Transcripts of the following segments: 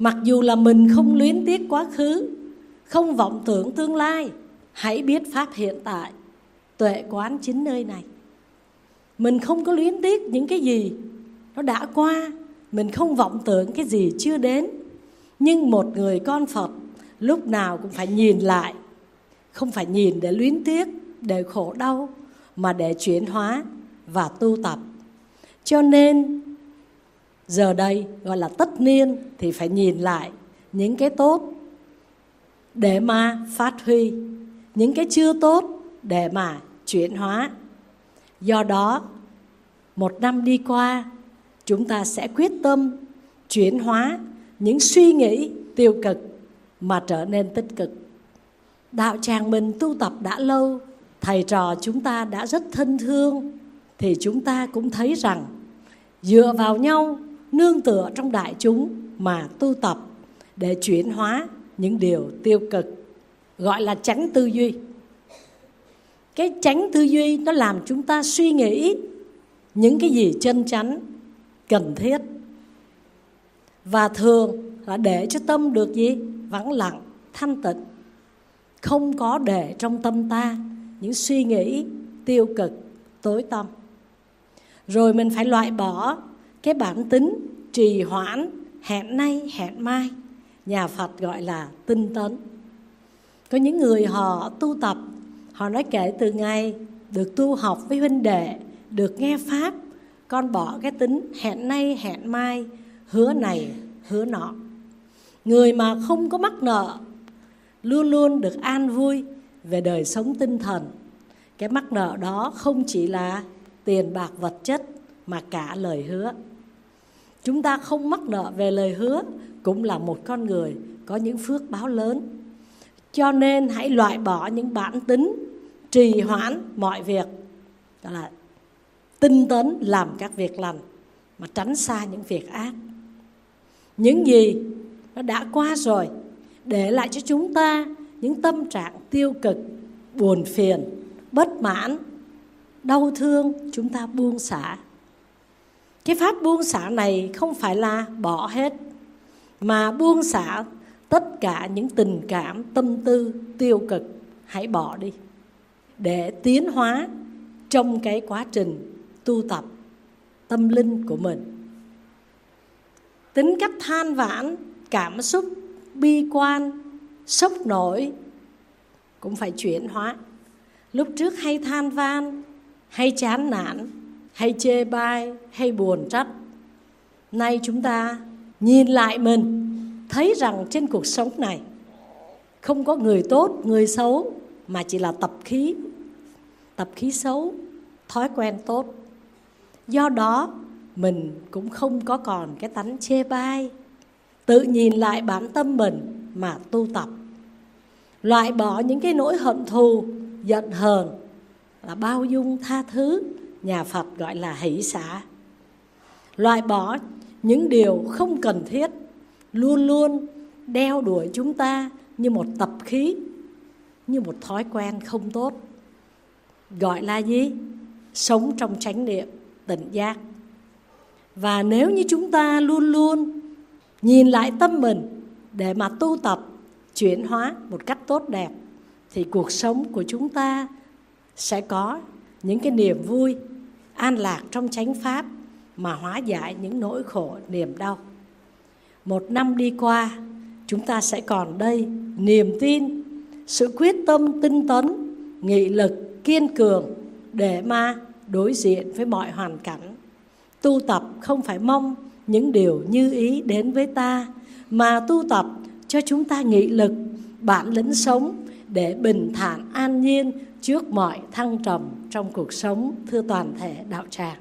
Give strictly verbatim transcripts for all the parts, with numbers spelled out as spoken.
Mặc dù là mình không luyến tiếc quá khứ, không vọng tưởng tương lai, hãy biết pháp hiện tại, tuệ quán chính nơi này. Mình không có luyến tiếc những cái gì nó đã qua, mình không vọng tưởng cái gì chưa đến. Nhưng một người con Phật lúc nào cũng phải nhìn lại, không phải nhìn để luyến tiếc, để khổ đau, mà để chuyển hóa và tu tập. Cho nên giờ đây gọi là tất niên thì phải nhìn lại những cái tốt để mà phát huy, những cái chưa tốt để mà chuyển hóa. Do đó, một năm đi qua, chúng ta sẽ quyết tâm chuyển hóa những suy nghĩ tiêu cực mà trở nên tích cực. Đạo tràng mình tu tập đã lâu, thầy trò chúng ta đã rất thân thương, thì chúng ta cũng thấy rằng dựa vào nhau, nương tựa trong đại chúng mà tu tập để chuyển hóa những điều tiêu cực, gọi là chánh tư duy. Cái chánh tư duy nó làm chúng ta suy nghĩ những cái gì chân chánh, cần thiết. Và thường là để cho tâm được gì? Vắng lặng, thanh tịnh. Không có để trong tâm ta những suy nghĩ tiêu cực, tối tăm. Rồi mình phải loại bỏ cái bản tính trì hoãn, hẹn nay hẹn mai. Nhà Phật gọi là tinh tấn. Có những người họ tu tập, họ nói kể từ ngày được tu học với huynh đệ, được nghe Pháp, con bỏ cái tính hẹn nay hẹn mai, hứa này hứa nọ. Người mà không có mắc nợ luôn luôn được an vui về đời sống tinh thần. Cái mắc nợ đó không chỉ là tiền bạc vật chất mà cả lời hứa. Chúng ta không mắc nợ về lời hứa cũng là một con người có những phước báo lớn. Cho nên hãy loại bỏ những bản tính trì hoãn mọi việc, đó là tinh tấn làm các việc lành mà tránh xa những việc ác. Những gì nó đã qua rồi để lại cho chúng ta những tâm trạng tiêu cực, buồn phiền, bất mãn, đau thương, chúng ta buông xả. Cái pháp buông xả này không phải là bỏ hết, mà buông xả tất cả những tình cảm, tâm tư tiêu cực, hãy bỏ đi để tiến hóa trong cái quá trình tu tập tâm linh của mình. Tính cách than vãn, cảm xúc bi quan, sốc nổi cũng phải chuyển hóa. Lúc trước hay than van, hay chán nản, hay chê bai, hay buồn trách. Nay chúng ta nhìn lại mình, thấy rằng trên cuộc sống này không có người tốt, người xấu, mà chỉ là tập khí, tập khí xấu, thói quen tốt. Do đó mình cũng không có còn cái tánh chê bai. Tự nhìn lại bản tâm mình mà tu tập. Loại bỏ những cái nỗi hận thù, giận hờn, là bao dung tha thứ, nhà Phật gọi là hỷ xả. Loại bỏ những điều không cần thiết, luôn luôn đeo đuổi chúng ta như một tập khí, như một thói quen không tốt. Gọi là gì? Sống trong chánh niệm, tỉnh giác. Và nếu như chúng ta luôn luôn nhìn lại tâm mình để mà tu tập, chuyển hóa một cách tốt đẹp, thì cuộc sống của chúng ta sẽ có những cái niềm vui, an lạc trong chánh pháp mà hóa giải những nỗi khổ, niềm đau. Một năm đi qua, chúng ta sẽ còn đây niềm tin, sự quyết tâm tinh tấn, nghị lực, kiên cường để mà đối diện với mọi hoàn cảnh. Tu tập không phải mong những điều như ý đến với ta, mà tu tập cho chúng ta nghị lực, bản lĩnh sống để bình thản an nhiên trước mọi thăng trầm trong cuộc sống, thưa toàn thể đạo tràng.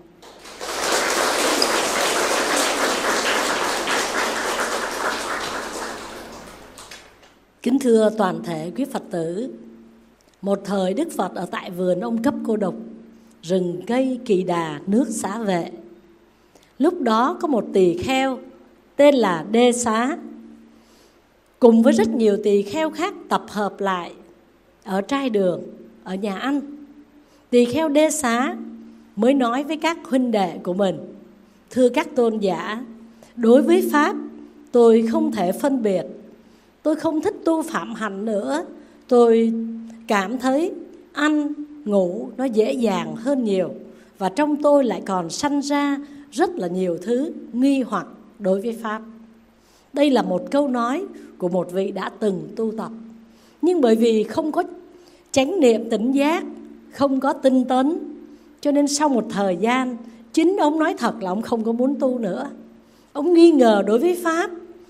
Kính thưa toàn thể quý Phật tử, một thời Đức Phật ở tại vườn ông Cấp Cô Độc, rừng cây Kỳ Đà, nước Xá Vệ. Lúc đó có một tỳ kheo tên là Đê Xá, cùng với rất nhiều tỳ kheo khác tập hợp lại ở trai đường, ở nhà ăn. Tỳ kheo Đê Xá mới nói với các huynh đệ của mình: thưa các tôn giả, đối với Pháp tôi không thể phân biệt. Tôi không thích tu phạm hạnh nữa. Tôi cảm thấy ăn, ngủ nó dễ dàng hơn nhiều. Và trong tôi lại còn sanh ra rất là nhiều thứ nghi hoặc đối với Pháp. Đây là một câu nói của một vị đã từng tu tập. Nhưng bởi vì không có chánh niệm tỉnh giác, không có tinh tấn, cho nên sau một thời gian, chính ông nói thật là ông không có muốn tu nữa. Ông nghi ngờ đối với Pháp.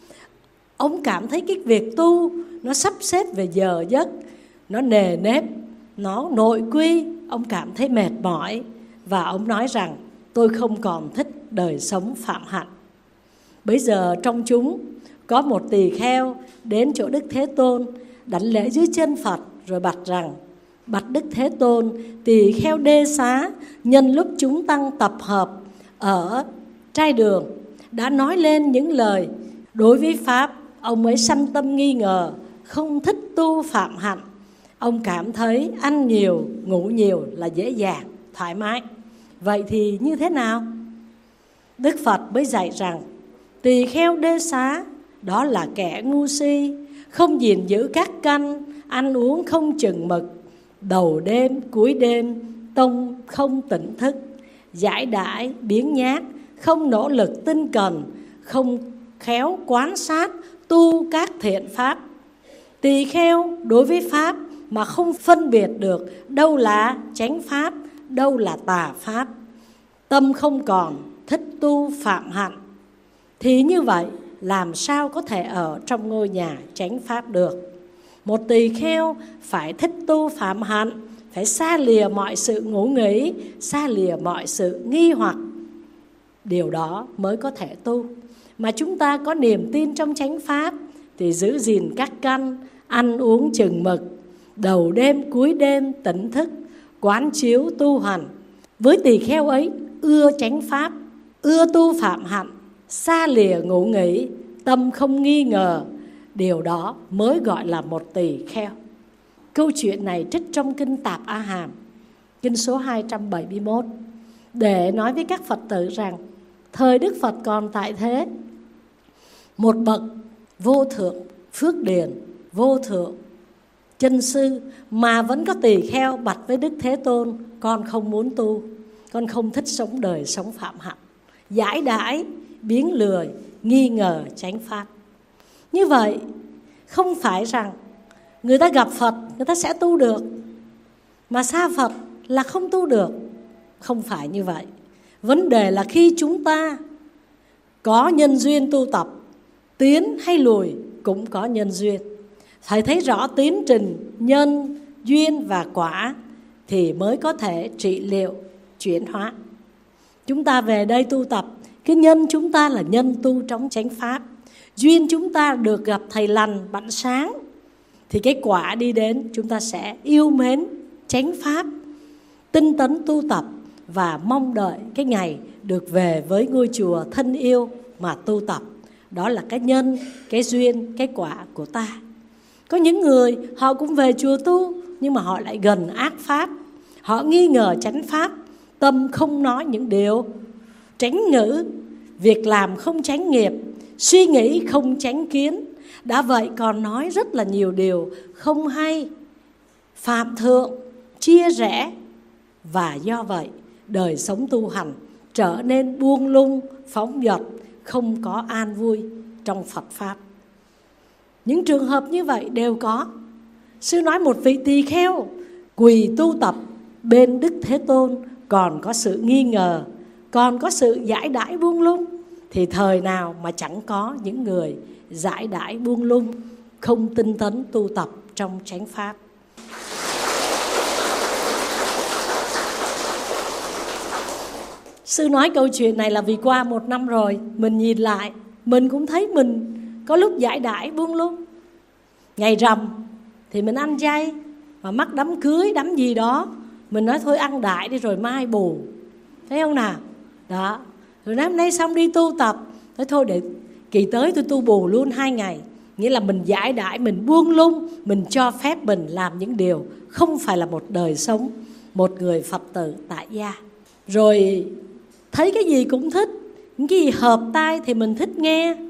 Ông cảm thấy cái việc tu nó sắp xếp về giờ giấc, nó nề nếp, nó nội quy. Ông cảm thấy mệt mỏi. Và ông nói rằng tôi không còn thích đời sống phạm hạnh. Bây giờ trong chúng có một tỳ kheo đến chỗ Đức Thế Tôn, đảnh lễ dưới chân Phật rồi bạch rằng: bạch Đức Thế Tôn, tỳ kheo Đê Xá nhân lúc chúng tăng tập hợp ở trai đường đã nói lên những lời đối với Pháp. Ông ấy sanh tâm nghi ngờ, không thích tu phạm hạnh. Ông cảm thấy ăn nhiều, ngủ nhiều là dễ dàng, thoải mái. Vậy thì như thế nào? Đức Phật mới dạy rằng tỳ kheo Đê Xá đó là kẻ ngu si, không gìn giữ các căn, ăn uống không chừng mực, đầu đêm cuối đêm tông không tỉnh thức, giải đãi biếng nhác, không nỗ lực tinh cần, không khéo quan sát tu các thiện pháp. Tỳ kheo đối với Pháp mà không phân biệt được đâu là chánh Pháp, đâu là tà Pháp, tâm không còn thích tu phạm hạnh, thì như vậy làm sao có thể ở trong ngôi nhà chánh Pháp được? Một tỳ kheo phải thích tu phạm hạnh, phải xa lìa mọi sự ngủ nghỉ, xa lìa mọi sự nghi hoặc. Điều đó mới có thể tu. Mà chúng ta có niềm tin trong chánh Pháp thì giữ gìn các căn, ăn uống chừng mực, đầu đêm cuối đêm tỉnh thức, quán chiếu tu hành. Với tỳ kheo ấy ưa chánh Pháp, ưa tu phạm hạnh, xa lìa ngủ nghỉ, tâm không nghi ngờ, điều đó mới gọi là một tỳ kheo. Câu chuyện này trích trong Kinh Tạp A Hàm, kinh số hai trăm bảy mươi mốt, để nói với các Phật tử rằng thời Đức Phật còn tại thế, một bậc vô thượng phước điền, vô thượng chân sư mà vẫn có tỳ kheo bạch với Đức Thế Tôn: con không muốn tu, con không thích sống đời sống phạm hạnh, giải đãi biếng lười, nghi ngờ chánh Pháp. Như vậy không phải rằng người ta gặp Phật người ta sẽ tu được, mà xa Phật là không tu được. Không phải như vậy. Vấn đề là khi chúng ta có nhân duyên tu tập, tiến hay lùi cũng có nhân duyên. Phải thấy rõ tiến trình nhân, duyên và quả thì mới có thể trị liệu, chuyển hóa. Chúng ta về đây tu tập, cái nhân chúng ta là nhân tu trong chánh Pháp. Duyên chúng ta được gặp thầy lành, bạn sáng, thì cái quả đi đến chúng ta sẽ yêu mến chánh Pháp, tinh tấn tu tập và mong đợi cái ngày được về với ngôi chùa thân yêu mà tu tập. Đó là cái nhân, cái duyên, cái quả của ta. Có những người họ cũng về chùa tu, nhưng mà họ lại gần ác pháp, họ nghi ngờ chánh Pháp, tâm không nói những điều tránh ngữ, việc làm không chánh nghiệp, suy nghĩ không chánh kiến. Đã vậy còn nói rất là nhiều điều không hay, phạm thượng, chia rẽ. Và do vậy đời sống tu hành trở nên buông lung, phóng dật, không có an vui trong Phật Pháp. Những trường hợp như vậy đều có. Sư nói một vị tỳ kheo quỳ tu tập bên Đức Thế Tôn còn có sự nghi ngờ, còn có sự giải đãi buông lung, thì thời nào mà chẳng có những người giải đãi buông lung, không tinh tấn tu tập trong chánh Pháp. Sư nói câu chuyện này là vì qua một năm rồi, mình nhìn lại, mình cũng thấy mình có lúc giải đãi buông lung. Ngày rằm thì mình ăn chay, mà mắc đám cưới, đám gì đó, mình nói thôi ăn đại đi rồi mai bù. Thấy không nào? Đó. Rồi năm nay xong đi tu tập, nói thôi để kỳ tới tôi tu bù luôn hai ngày. Nghĩa là mình giải đãi, mình buông lung, mình cho phép mình làm những điều không phải là một đời sống một người Phật tử tại gia. Rồi thấy cái gì cũng thích, những cái gì hợp tai thì mình thích nghe,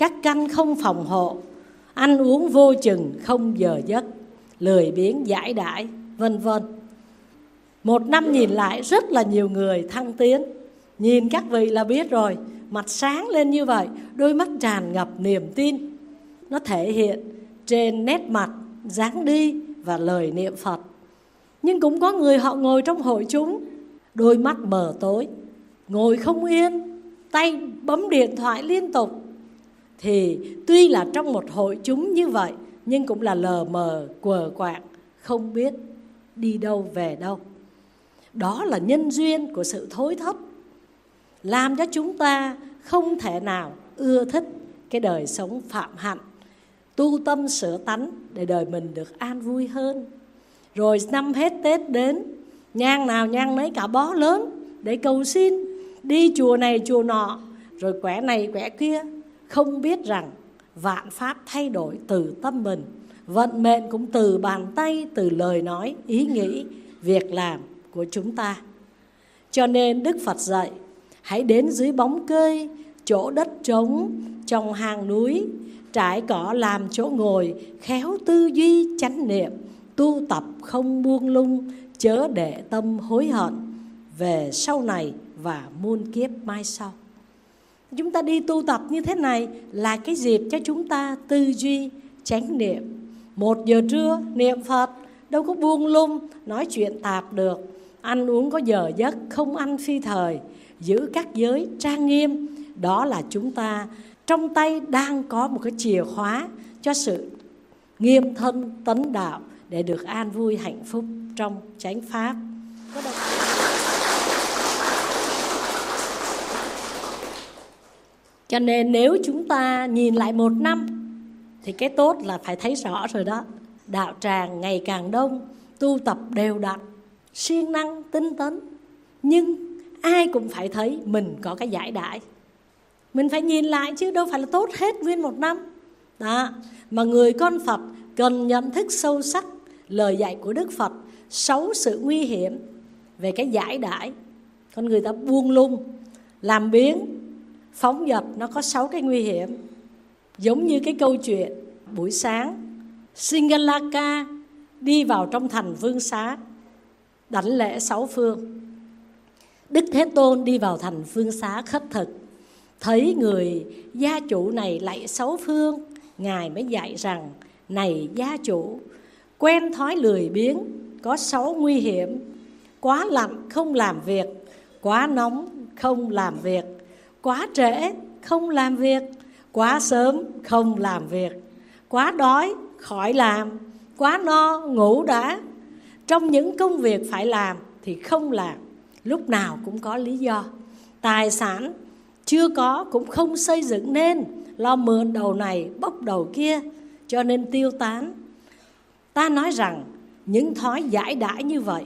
các căn không phòng hộ, ăn uống vô chừng không giờ giấc, lười biếng giải đãi, vân vân. Một năm nhìn lại rất là nhiều người thăng tiến. Nhìn các vị là biết rồi, mặt sáng lên như vậy, đôi mắt tràn ngập niềm tin. Nó thể hiện trên nét mặt, dáng đi và lời niệm Phật. Nhưng cũng có người họ ngồi trong hội chúng, đôi mắt mờ tối, ngồi không yên, tay bấm điện thoại liên tục. Thì tuy là trong một hội chúng như vậy, nhưng cũng là lờ mờ, quờ quạng, không biết đi đâu về đâu. Đó là nhân duyên của sự thối thất, làm cho chúng ta không thể nào ưa thích cái đời sống phạm hạnh, tu tâm sửa tánh để đời mình được an vui hơn. Rồi năm hết Tết đến, nhang nào nhang nấy cả bó lớn để cầu xin, đi chùa này chùa nọ, rồi quẻ này quẻ kia, không biết rằng vạn pháp thay đổi từ tâm mình, vận mệnh cũng từ bàn tay, từ lời nói, ý nghĩ, việc làm của chúng ta. Cho nên Đức Phật dạy, hãy đến dưới bóng cây, chỗ đất trống, trong hang núi, trải cỏ làm chỗ ngồi, khéo tư duy chánh niệm, tu tập không buông lung, chớ để tâm hối hận về sau này và muôn kiếp mai sau. Chúng ta đi tu tập như thế này là cái dịp cho chúng ta tư duy chánh niệm. Một giờ trưa niệm Phật, đâu có buông lung, nói chuyện tạp được. Ăn uống có giờ giấc, không ăn phi thời, giữ các giới trang nghiêm. Đó là chúng ta trong tay đang có một cái chìa khóa cho sự nghiêm thân tấn đạo, để được an vui hạnh phúc trong chánh pháp. Cho nên nếu chúng ta nhìn lại một năm thì cái tốt là phải thấy rõ rồi đó. Đạo tràng ngày càng đông, tu tập đều đặn, siêng năng tinh tấn. Nhưng ai cũng phải thấy mình có cái giải đãi. Mình phải nhìn lại chứ đâu phải là tốt hết nguyên một năm. Đó. Mà người con Phật cần nhận thức sâu sắc lời dạy của Đức Phật, sáu sự nguy hiểm về cái giải đãi. Con người ta buông lung, làm biếng, phóng dật, nó có sáu cái nguy hiểm. Giống như cái câu chuyện buổi sáng Singalaka đi vào trong thành Vương Xá, đảnh lễ sáu phương. Đức Thế Tôn đi vào thành Vương Xá khất thực, thấy người gia chủ này lạy sáu phương, Ngài mới dạy rằng: này gia chủ, quen thói lười biếng có sáu nguy hiểm. Quá lạnh không làm việc, quá nóng không làm việc, quá trễ không làm việc, quá sớm không làm việc, quá đói khỏi làm, quá no ngủ đã. Trong những công việc phải làm thì không làm, lúc nào cũng có lý do. Tài sản chưa có cũng không xây dựng nên, lo mượn đầu này bốc đầu kia cho nên tiêu tán. Ta nói rằng những thói giải đãi như vậy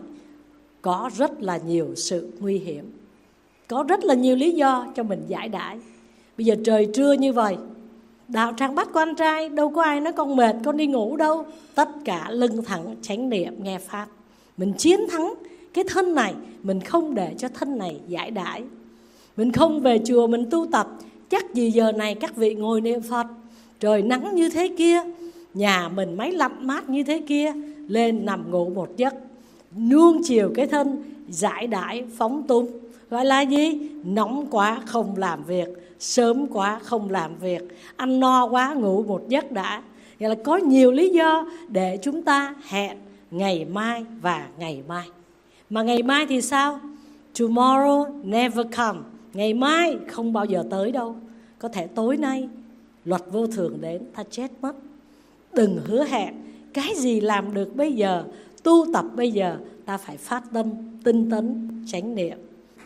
có rất là nhiều sự nguy hiểm, có rất là nhiều lý do cho mình giải đãi. Bây giờ trời trưa như vậy, đạo tràng Bát Quan Trai đâu có ai nói con mệt con đi ngủ đâu. Tất cả lưng thẳng chánh niệm nghe pháp. Mình chiến thắng cái thân này, mình không để cho thân này giải đãi. Mình không về chùa mình tu tập, chắc gì giờ này các vị ngồi niệm Phật, trời nắng như thế kia, nhà mình máy lạnh mát như thế kia, lên nằm ngủ một giấc, nuông chiều cái thân, giải đãi phóng túng. Gọi là gì? Nóng quá không làm việc, sớm quá không làm việc, ăn no quá ngủ một giấc đã. Vậy là có nhiều lý do để chúng ta hẹn ngày mai và ngày mai. Mà ngày mai thì sao? Tomorrow never come. Ngày mai không bao giờ tới đâu. Có thể tối nay luật vô thường đến, ta chết mất. Đừng hứa hẹn cái gì làm được bây giờ, tu tập bây giờ. Ta phải phát tâm, tinh tấn, chánh niệm.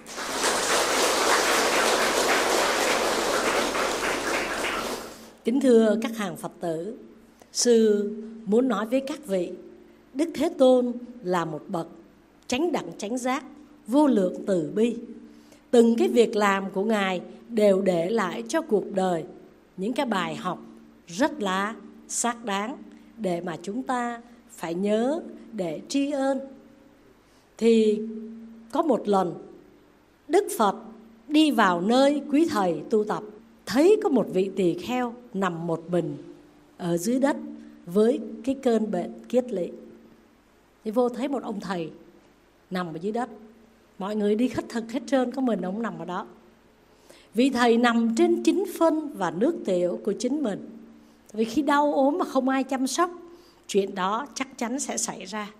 Kính thưa các hàng Phật tử, sư muốn nói với các vị, Đức Thế Tôn là một bậc chánh đẳng chánh giác, vô lượng từ bi. Từng cái việc làm của Ngài đều để lại cho cuộc đời những cái bài học rất là xác đáng để mà chúng ta phải nhớ để tri ân. Thì có một lần Đức Phật đi vào nơi quý thầy tu tập, thấy có một vị tỳ kheo nằm một mình ở dưới đất với cái cơn bệnh kiết lỵ. Thì vô thấy một ông thầy nằm ở dưới đất. Mọi người đi khất thực hết trơn, có mình ông nằm ở đó. Vị thầy nằm trên chính phân và nước tiểu của chính mình. Vì khi đau ốm mà không ai chăm sóc, chuyện đó chắc chắn sẽ xảy ra.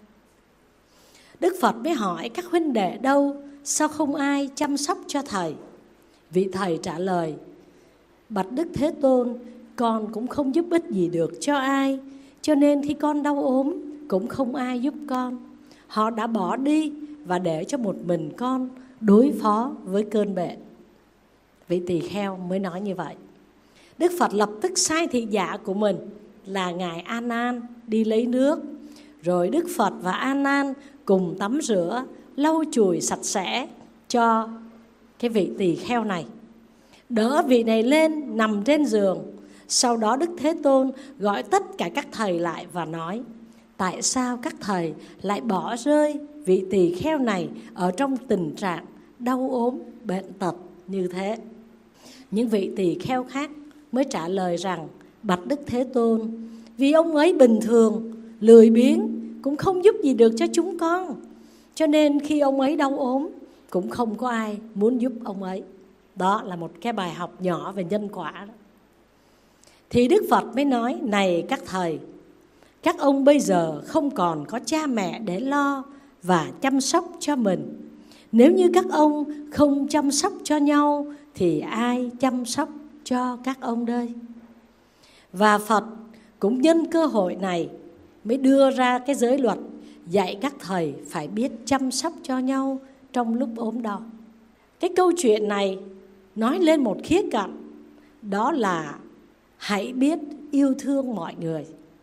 Đức Phật mới hỏi các huynh đệ đâu, sao không ai chăm sóc cho thầy? Vị thầy trả lời: bạch Đức Thế Tôn, con cũng không giúp ích gì được cho ai, cho nên khi con đau ốm cũng không ai giúp con. Họ đã bỏ đi và để cho một mình con đối phó với cơn bệnh. Vị tỳ kheo mới nói như vậy. Đức Phật lập tức sai thị giả của mình là Ngài A Nan đi lấy nước. Rồi Đức Phật và A Nan cùng tắm rửa, lau chùi sạch sẽ cho cái vị tỳ kheo này. Đỡ vị này lên nằm trên giường. Sau đó Đức Thế Tôn gọi tất cả các thầy lại và nói: tại sao các thầy lại bỏ rơi vị tỳ kheo này ở trong tình trạng đau ốm, bệnh tật như thế? Những vị tỳ kheo khác mới trả lời rằng: bạch Đức Thế Tôn, vì ông ấy bình thường, lười biếng, cũng không giúp gì được cho chúng con, cho nên khi ông ấy đau ốm cũng không có ai muốn giúp ông ấy. Đó là một cái bài học nhỏ về nhân quả đó. Thì Đức Phật mới nói: này các thầy, các ông bây giờ không còn có cha mẹ để lo và chăm sóc cho mình. Nếu như các ông không chăm sóc cho nhau thì ai chăm sóc cho các ông đây? Và Phật cũng nhân cơ hội này mới đưa ra cái giới luật dạy các thầy phải biết chăm sóc cho nhau trong lúc ốm đau. Cái câu chuyện này nói lên một khía cạnh, đó là hãy biết yêu thương mọi người.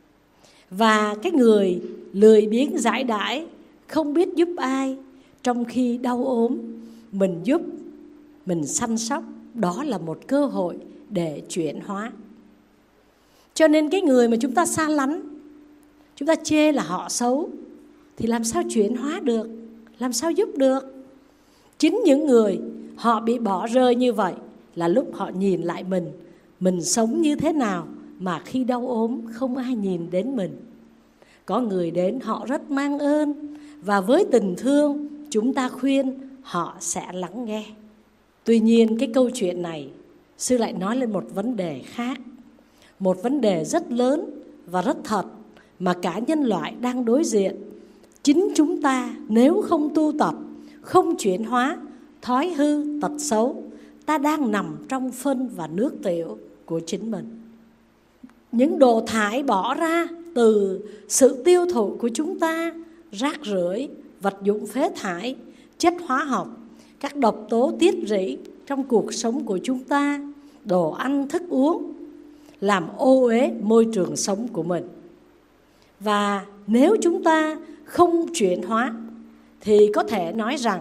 Và cái người lười biếng dãi dãi, không biết giúp ai, trong khi đau ốm mình giúp, mình săn sóc, đó là một cơ hội để chuyển hóa. Cho nên cái người mà chúng ta xa lánh, chúng ta chê là họ xấu, thì làm sao chuyển hóa được, làm sao giúp được? Chính những người họ bị bỏ rơi như vậy là lúc họ nhìn lại mình, mình sống như thế nào mà khi đau ốm không ai nhìn đến mình. Có người đến họ rất mang ơn, và với tình thương chúng ta khuyên họ sẽ lắng nghe. Tuy nhiên cái câu chuyện này sư lại nói lên một vấn đề khác, một vấn đề rất lớn và rất thật mà cả nhân loại đang đối diện. Chính chúng ta nếu không tu tập, không chuyển hóa thói hư tật xấu, ta đang nằm trong phân và nước tiểu của chính mình. Những đồ thải bỏ ra từ sự tiêu thụ của chúng ta, rác rưởi, vật dụng phế thải, chất hóa học, các độc tố tiết rỉ trong cuộc sống của chúng ta, đồ ăn, thức uống, làm ô uế môi trường sống của mình. Và nếu chúng ta không chuyển hóa thì có thể nói rằng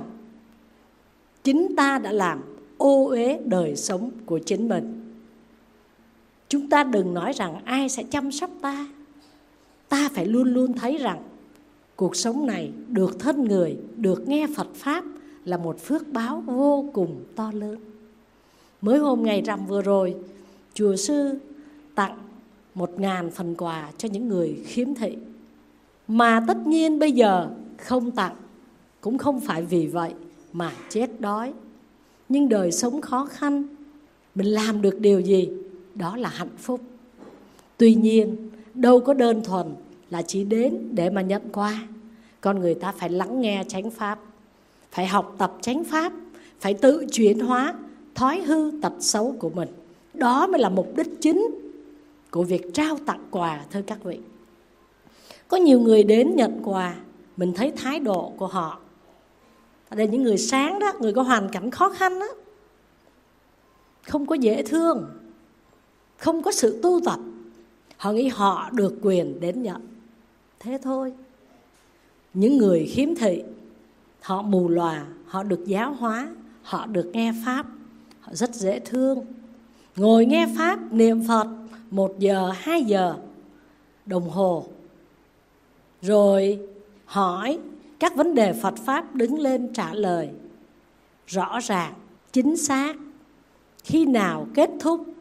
chính ta đã làm ô uế đời sống của chính mình. Chúng ta đừng nói rằng ai sẽ chăm sóc ta. Ta phải luôn luôn thấy rằng cuộc sống này được thân người, được nghe Phật Pháp là một phước báo vô cùng to lớn. Mới hôm ngày rằm vừa rồi, chùa sư tặng một ngàn phần quà cho những người khiếm thị. Mà tất nhiên bây giờ không tặng cũng không phải vì vậy mà chết đói. Nhưng đời sống khó khăn, mình làm được điều gì đó là hạnh phúc. Tuy nhiên đâu có đơn thuần là chỉ đến để mà nhận quà. Con người ta phải lắng nghe chánh pháp, phải học tập chánh pháp, phải tự chuyển hóa thói hư tật xấu của mình. Đó mới là mục đích chính của việc trao tặng quà, thưa các vị. Có nhiều người đến nhận quà, mình thấy thái độ của họ. Ở đây những người sáng đó, người có hoàn cảnh khó khăn đó, không có dễ thương, không có sự tu tập. Họ nghĩ họ được quyền đến nhận. Thế thôi. Những người khiếm thị, họ mù lòa, họ được giáo hóa, họ được nghe Pháp, họ rất dễ thương. Ngồi nghe Pháp, niệm Phật một giờ, hai giờ đồng hồ. Rồi hỏi các vấn đề Phật Pháp, đứng lên trả lời rõ ràng, chính xác. Khi nào kết thúc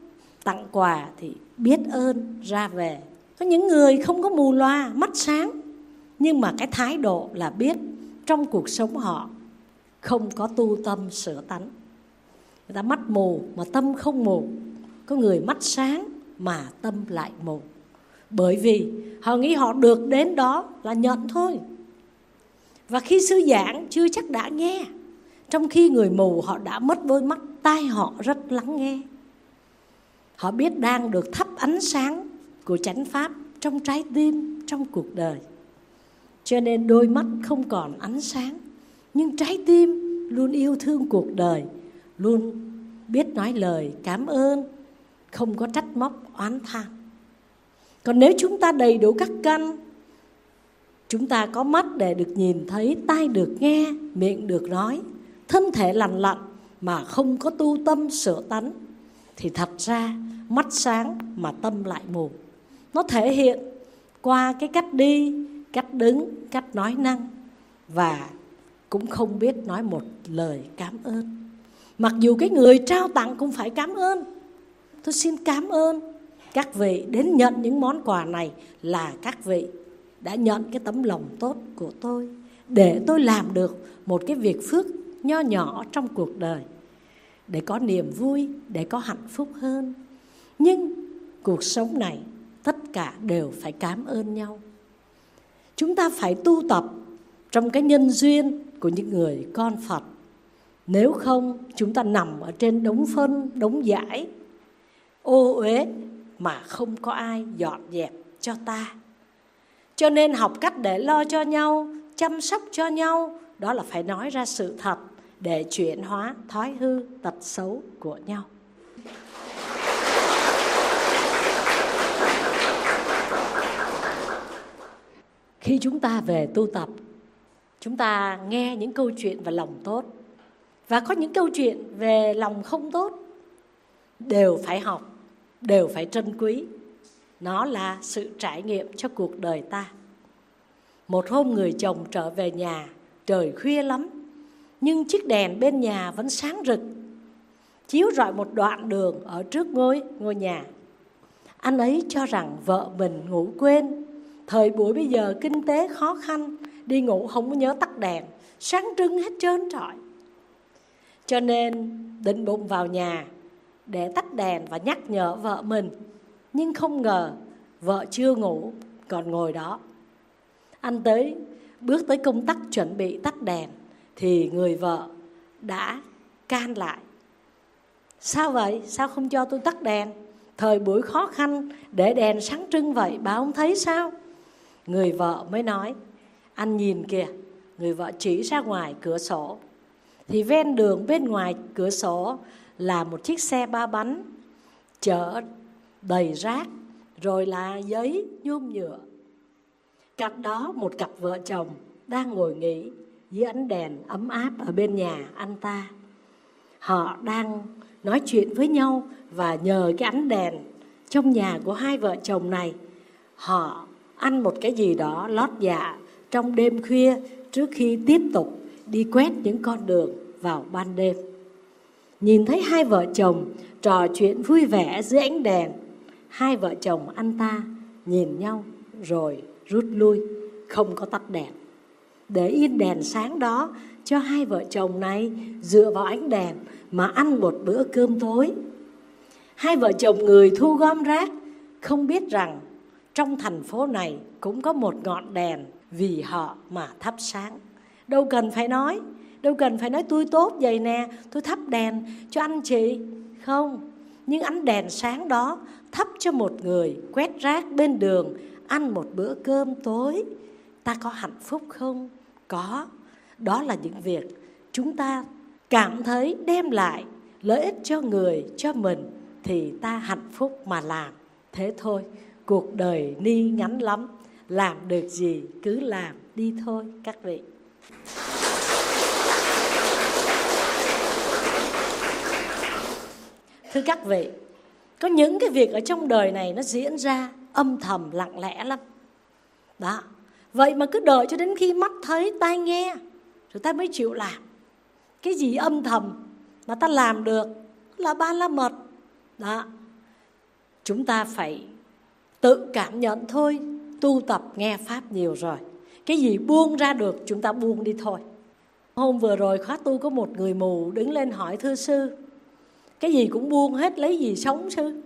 tặng quà thì biết ơn ra về. Có những người không có mù loa, mắt sáng, nhưng mà cái thái độ là biết trong cuộc sống họ không có tu tâm sửa tánh. Người ta mắt mù mà tâm không mù. Có người mắt sáng mà tâm lại mù. Bởi vì họ nghĩ họ được đến đó là nhận thôi. Và khi sư giảng chưa chắc đã nghe. Trong khi người mù họ đã mất đôi mắt, tai họ rất lắng nghe. Họ biết đang được thắp ánh sáng của chánh pháp trong trái tim, trong cuộc đời. Cho nên đôi mắt không còn ánh sáng, nhưng trái tim luôn yêu thương cuộc đời, luôn biết nói lời cảm ơn, không có trách móc oán than. Còn nếu chúng ta đầy đủ các căn, chúng ta có mắt để được nhìn thấy, tai được nghe, miệng được nói, thân thể lành lặn mà không có tu tâm sửa tánh, thì thật ra mắt sáng mà tâm lại mù. Nó thể hiện qua cái cách đi, cách đứng, cách nói năng, và cũng không biết nói một lời cảm ơn. Mặc dù cái người trao tặng cũng phải cảm ơn. Tôi xin cảm ơn các vị đến nhận những món quà này, là các vị đã nhận cái tấm lòng tốt của tôi để tôi làm được một cái việc phước nho nhỏ trong cuộc đời, để có niềm vui, để có hạnh phúc hơn. Nhưng cuộc sống này tất cả đều phải cảm ơn nhau. Chúng ta phải tu tập trong cái nhân duyên của những người con Phật. Nếu không, chúng ta nằm ở trên đống phân, đống dãi, ô uế mà không có ai dọn dẹp cho ta. Cho nên học cách để lo cho nhau, chăm sóc cho nhau, đó là phải nói ra sự thật để chuyển hóa thói hư tật xấu của nhau. Khi chúng ta về tu tập, chúng ta nghe những câu chuyện về lòng tốt, và có những câu chuyện về lòng không tốt, đều phải học, đều phải trân quý. Nó là sự trải nghiệm cho cuộc đời ta. Một hôm người chồng trở về nhà, trời khuya lắm, nhưng chiếc đèn bên nhà vẫn sáng rực, chiếu rọi một đoạn đường ở trước ngôi ngôi nhà. Anh ấy cho rằng vợ mình ngủ quên. Thời buổi bây giờ kinh tế khó khăn, đi ngủ không có nhớ tắt đèn, sáng trưng hết trơn trọi. Cho nên định bụng vào nhà để tắt đèn và nhắc nhở vợ mình. Nhưng không ngờ vợ chưa ngủ, còn ngồi đó. Anh tới, bước tới công tắc chuẩn bị tắt đèn, thì người vợ đã can lại. Sao vậy? Sao không cho tôi tắt đèn? Thời buổi khó khăn, để đèn sáng trưng vậy, bà không thấy sao? Người vợ mới nói, anh nhìn kìa. Người vợ chỉ ra ngoài cửa sổ. Thì ven đường bên ngoài cửa sổ là một chiếc xe ba bánh chở đầy rác, rồi là giấy nhôm nhựa. Cạnh đó một cặp vợ chồng đang ngồi nghỉ dưới ánh đèn ấm áp ở bên nhà anh ta. Họ đang nói chuyện với nhau, và nhờ cái ánh đèn trong nhà của hai vợ chồng này, họ ăn một cái gì đó lót dạ trong đêm khuya, trước khi tiếp tục đi quét những con đường vào ban đêm. Nhìn thấy hai vợ chồng trò chuyện vui vẻ dưới ánh đèn, hai vợ chồng anh ta nhìn nhau rồi rút lui, không có tắt đèn, để yên đèn sáng đó cho hai vợ chồng này dựa vào ánh đèn mà ăn một bữa cơm tối. Hai vợ chồng người thu gom rác không biết rằng trong thành phố này cũng có một ngọn đèn vì họ mà thắp sáng. Đâu cần phải nói, đâu cần phải nói tôi tốt vậy nè, tôi thắp đèn cho anh chị. Không, nhưng ánh đèn sáng đó thắp cho một người quét rác bên đường, ăn một bữa cơm tối. Ta có hạnh phúc không? Có. Đó là những việc chúng ta cảm thấy đem lại lợi ích cho người, cho mình, thì ta hạnh phúc mà làm. Thế thôi, cuộc đời ni ngắn lắm, làm được gì cứ làm đi thôi các vị. Thưa các vị, có những cái việc ở trong đời này nó diễn ra âm thầm lặng lẽ lắm. Đó. Vậy mà cứ đợi cho đến khi mắt thấy, tai nghe, rồi ta mới chịu làm. Cái gì âm thầm mà ta làm được là ba la mật. Đó. chúng ta phải tự cảm nhận thôi. Tu tập nghe Pháp nhiều rồi, cái gì buông ra được chúng ta buông đi thôi. Hôm vừa rồi khóa tu có một người mù đứng lên hỏi: thưa sư, cái gì cũng buông hết, lấy gì sống sư?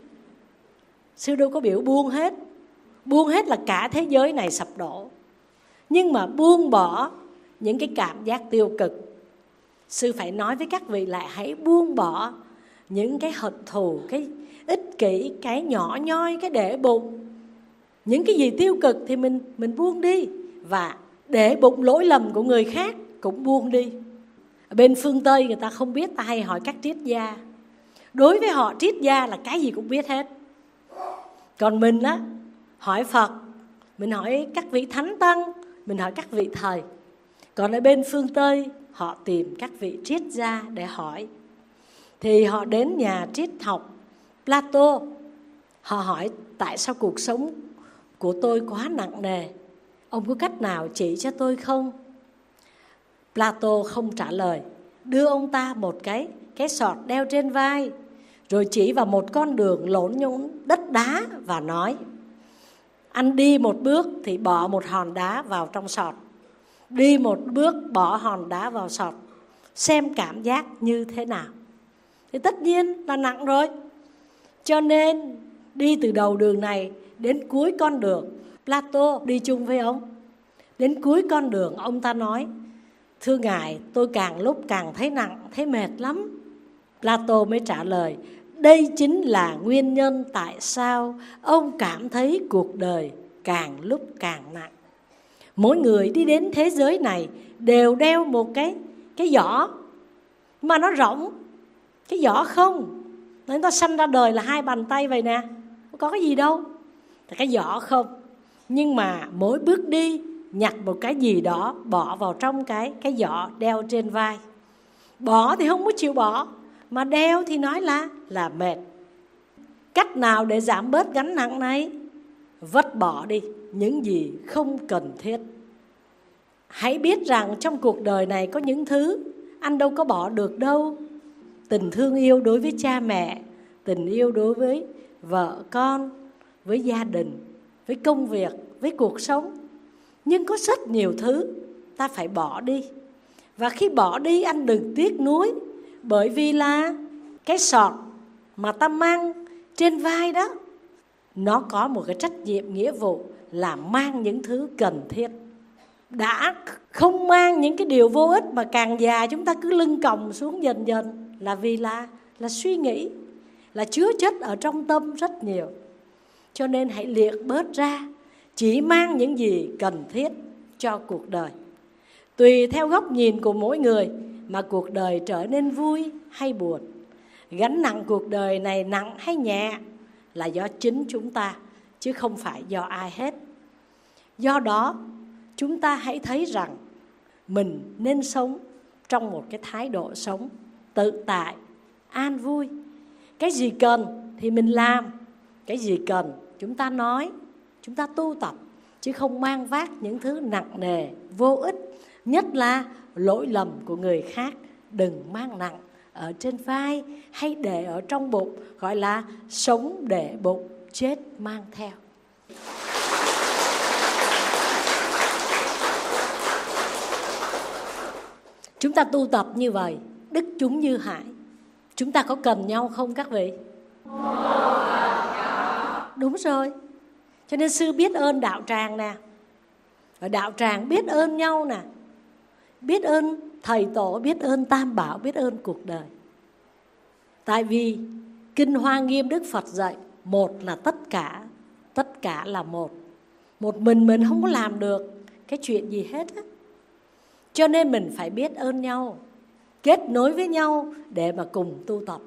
Sư đâu có biểu buông hết. Buông hết là cả thế giới này sập đổ. Nhưng mà buông bỏ những cái cảm giác tiêu cực. Sư phải nói với các vị lại hãy buông bỏ những cái hận thù, cái ích kỷ, cái nhỏ nhoi, cái để bụng. Những cái gì tiêu cực thì mình, mình buông đi. Và để bụng lỗi lầm của người khác cũng buông đi. Ở bên phương Tây người ta không biết, ta hay hỏi các triết gia. Đối với họ triết gia là cái gì cũng biết hết. Còn mình á, hỏi Phật, mình hỏi các vị thánh tăng, mình hỏi các vị thầy. Còn ở bên phương Tây họ tìm các vị triết gia để hỏi. Thì họ đến nhà triết học Plato. Họ hỏi tại sao cuộc sống của tôi quá nặng nề, ông có cách nào chỉ cho tôi không? Plato không trả lời, đưa ông ta một cái cái sọt đeo trên vai, rồi chỉ vào một con đường lốn nhốn đất đá và nói: anh đi một bước thì bỏ một hòn đá vào trong sọt, đi một bước bỏ hòn đá vào sọt, xem cảm giác như thế nào. Thì tất nhiên là nặng rồi. Cho nên đi từ đầu đường này đến cuối con đường, Plato đi chung với ông. Đến cuối con đường ông ta nói: thưa ngài, tôi càng lúc càng thấy nặng, thấy mệt lắm. Plato mới trả lời: đây chính là nguyên nhân tại sao ông cảm thấy cuộc đời càng lúc càng nặng. Mỗi người đi đến thế giới này đều đeo một cái, cái giỏ, mà nó rỗng. Cái giỏ không. Nên ta sanh ra đời là hai bàn tay vậy nè, không có cái gì đâu. Thì cái giỏ không. Nhưng mà mỗi bước đi nhặt một cái gì đó bỏ vào trong cái, cái giỏ đeo trên vai. Bỏ thì không có chịu bỏ, mà đeo thì nói là, là mệt. Cách nào để giảm bớt gánh nặng này? Vứt bỏ đi những gì không cần thiết. Hãy biết rằng trong cuộc đời này có những thứ anh đâu có bỏ được đâu. Tình thương yêu đối với cha mẹ, tình yêu đối với vợ con, với gia đình, với công việc, với cuộc sống. Nhưng có rất nhiều thứ ta phải bỏ đi. Và khi bỏ đi anh đừng tiếc nuối, bởi vì là cái sọt mà ta mang trên vai đó, nó có một cái trách nhiệm nghĩa vụ là mang những thứ cần thiết. Đã không mang những cái điều vô ích mà càng già chúng ta cứ lưng còng xuống dần dần, là vì là, là suy nghĩ, là chứa chất ở trong tâm rất nhiều. Cho nên hãy liệt bớt ra, chỉ mang những gì cần thiết cho cuộc đời. Tùy theo góc nhìn của mỗi người mà cuộc đời trở nên vui hay buồn. Gánh nặng cuộc đời này nặng hay nhẹ là do chính chúng ta, chứ không phải do ai hết. Do đó, chúng ta hãy thấy rằng mình nên sống trong một cái thái độ sống tự tại, an vui. Cái gì cần thì mình làm, cái gì cần chúng ta nói, chúng ta tu tập, chứ không mang vác những thứ nặng nề, vô ích. Nhất là lỗi lầm của người khác đừng mang nặng ở trên vai hay để ở trong bụng, gọi là sống để bụng, chết mang theo. Chúng ta tu tập như vậy, đức chúng như hải. Chúng ta có cần nhau không các vị? Đúng rồi. Cho nên sư biết ơn đạo tràng nè, và đạo tràng biết ơn nhau nè, biết ơn thầy tổ, biết ơn Tam Bảo, biết ơn cuộc đời. Tại vì Kinh Hoa Nghiêm Đức Phật dạy, một là tất cả, tất cả là một. Một mình mình không có làm được cái chuyện gì hết á. Cho nên mình phải biết ơn nhau, kết nối với nhau để mà cùng tu tập.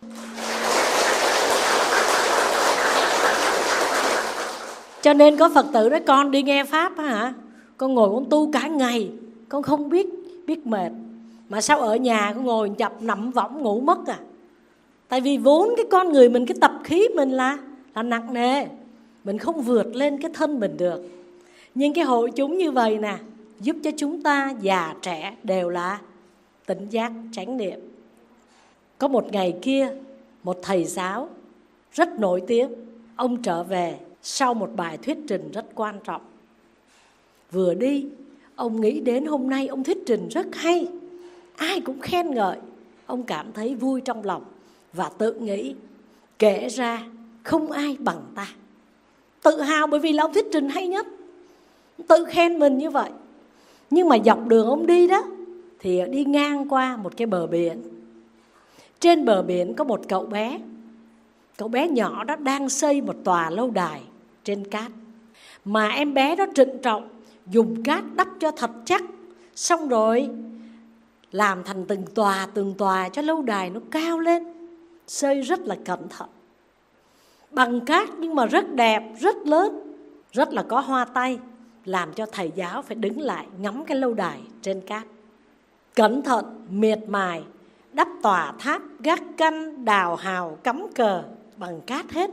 Cho nên có Phật tử nói con đi nghe Pháp hả? Con ngồi con tu cả ngày, con không biết biết mệt. Mà sao ở nhà con ngồi chập nằm võng ngủ mất à? Tại vì vốn cái con người mình, cái tập khí mình là, là nặng nề. Mình không vượt lên cái thân mình được. Nhưng cái hội chúng như vậy nè, giúp cho chúng ta già trẻ đều là tỉnh giác chánh niệm. Có một ngày kia, một thầy giáo rất nổi tiếng. Ông trở về sau một bài thuyết trình rất quan trọng. Vừa đi, ông nghĩ đến hôm nay ông thuyết trình rất hay, ai cũng khen ngợi. Ông cảm thấy vui trong lòng và tự nghĩ, kể ra không ai bằng ta. Tự hào bởi vì là ông thuyết trình hay nhất, tự khen mình như vậy. Nhưng mà dọc đường ông đi đó, thì đi ngang qua một cái bờ biển. Trên bờ biển có một cậu bé. Cậu bé nhỏ đó đang xây một tòa lâu đài trên cát. Mà em bé đó trịnh trọng dùng cát đắp cho thật chắc, xong rồi làm thành từng tòa từng tòa cho lâu đài nó cao lên, xây rất là cẩn thận. Bằng cát nhưng mà rất đẹp, rất lớn, rất là có hoa tay, làm cho thầy giáo phải đứng lại ngắm cái lâu đài trên cát. Cẩn thận, miệt mài, đắp tòa tháp, gác canh, đào hào, cắm cờ bằng cát hết.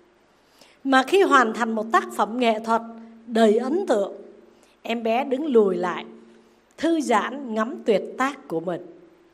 Mà khi hoàn thành một tác phẩm nghệ thuật đầy ấn tượng, em bé đứng lùi lại, thư giãn ngắm tuyệt tác của mình.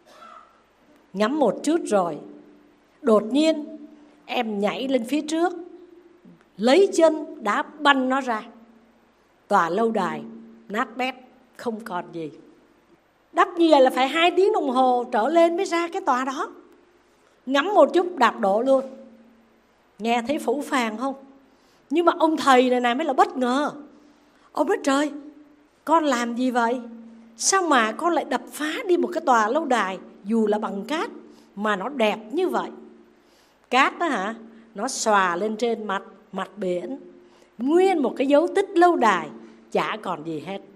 Ngắm một chút rồi, đột nhiên em nhảy lên phía trước, lấy chân đá banh nó ra. Tòa lâu đài nát bét, không còn gì. Đắp như vậy là phải hai tiếng đồng hồ trở lên mới ra cái tòa đó. Ngắm một chút đạp đổ luôn. Nghe thấy phũ phàng không? Nhưng mà ông thầy này này mới là bất ngờ. Ông nói trời, con làm gì vậy? Sao mà con lại đập phá đi một cái tòa lâu đài dù là bằng cát mà nó đẹp như vậy? Cát đó hả? Nó xòa lên trên mặt, mặt biển. Nguyên một cái dấu tích lâu đài, chả còn gì hết.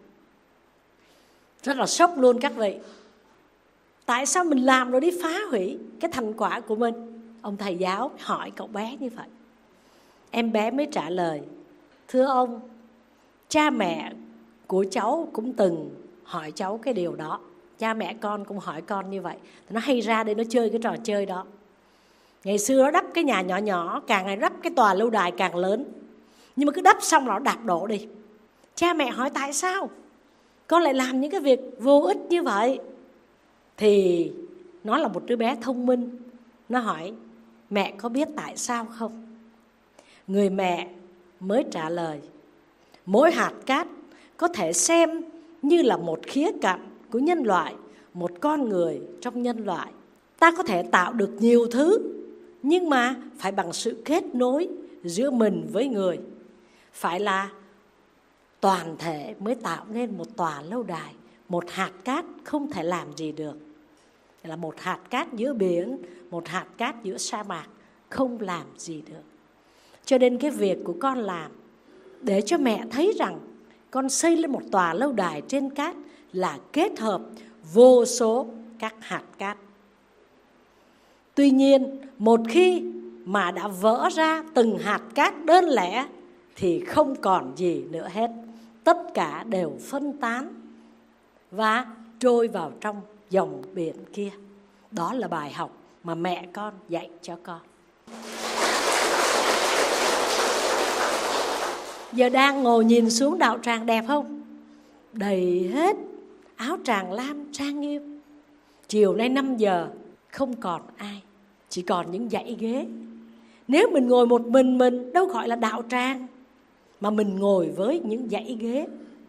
Rất là sốc luôn các vị. Tại sao mình làm rồi đi phá hủy cái thành quả của mình? Ông thầy giáo hỏi cậu bé như vậy. Em bé mới trả lời, thưa ông, cha mẹ của cháu cũng từng hỏi cháu cái điều đó. Cha mẹ con cũng hỏi con như vậy. Nó hay ra đây nó chơi cái trò chơi đó. Ngày xưa nó đắp cái nhà nhỏ nhỏ, càng ngày đắp cái tòa lâu đài càng lớn. Nhưng mà cứ đắp xong nó đạp đổ đi. Cha mẹ hỏi tại sao con lại làm những cái việc vô ích như vậy? Thì nó là một đứa bé thông minh. Nó hỏi, mẹ có biết tại sao không? Người mẹ mới trả lời, mỗi hạt cát có thể xem như là một khía cạnh của nhân loại, một con người trong nhân loại. Ta có thể tạo được nhiều thứ, nhưng mà phải bằng sự kết nối giữa mình với người. Phải là toàn thể mới tạo nên một tòa lâu đài. Một hạt cát không thể làm gì được. Là một hạt cát giữa biển, một hạt cát giữa sa mạc, không làm gì được. Cho nên cái việc của con làm để cho mẹ thấy rằng con xây lên một tòa lâu đài trên cát là kết hợp vô số các hạt cát. Tuy nhiên, một khi mà đã vỡ ra từng hạt cát đơn lẻ thì không còn gì nữa hết. Tất cả đều phân tán và trôi vào trong dòng biển kia. Đó là bài học mà mẹ con dạy cho con. Giờ đang ngồi nhìn xuống đạo tràng đẹp không? Đầy hết áo tràng lam trang nghiêm. Chiều nay năm giờ không còn ai, chỉ còn những dãy ghế. Nếu mình ngồi một mình mình đâu gọi là đạo tràng, mà mình ngồi với những dãy ghế.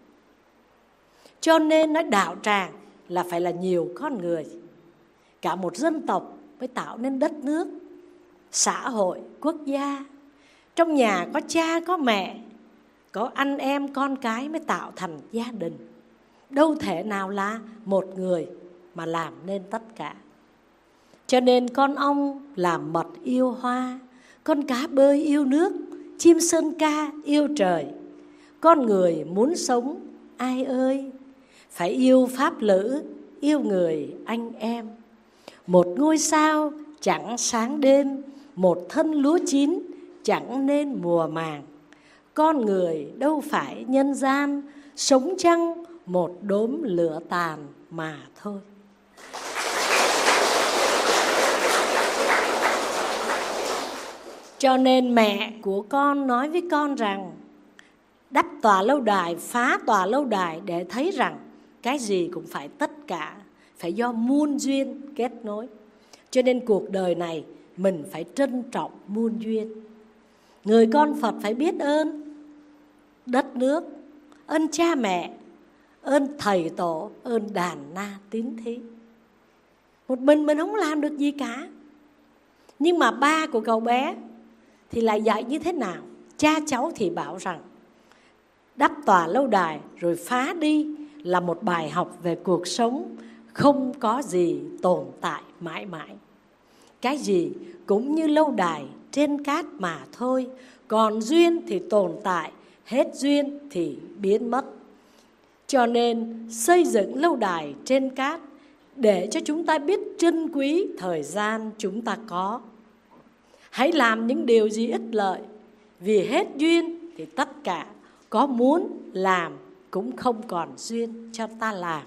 Cho nên nói đạo tràng là phải là nhiều con người. Cả một dân tộc mới tạo nên đất nước, xã hội, quốc gia. Trong nhà có cha, có mẹ, có anh em, con cái mới tạo thành gia đình. Đâu thể nào là một người mà làm nên tất cả. Cho nên con ong làm mật yêu hoa, con cá bơi yêu nước, chim sơn ca yêu trời. Con người muốn sống ai ơi, phải yêu pháp lữ, yêu người anh em. Một ngôi sao chẳng sáng đêm, một thân lúa chín chẳng nên mùa màng. Con người đâu phải nhân gian, sống chăng một đốm lửa tàn mà thôi. Cho nên mẹ của con nói với con rằng đắp tòa lâu đài, phá tòa lâu đài để thấy rằng cái gì cũng phải tất cả, phải do muôn duyên kết nối. Cho nên cuộc đời này mình phải trân trọng muôn duyên. Người con Phật phải biết ơn đất nước, ơn cha mẹ, ơn thầy tổ, ơn đàn na tín thí. Một mình mình không làm được gì cả. Nhưng mà ba của cậu bé thì lại dạy như thế nào? Cha cháu thì bảo rằng đắp tòa lâu đài rồi phá đi là một bài học về cuộc sống, không có gì tồn tại mãi mãi. Cái gì cũng như lâu đài trên cát mà thôi. Còn duyên thì tồn tại, hết duyên thì biến mất. Cho nên xây dựng lâu đài trên cát để cho chúng ta biết trân quý thời gian chúng ta có. Hãy làm những điều gì ích lợi, vì hết duyên thì tất cả có muốn làm cũng không còn duyên cho ta làm.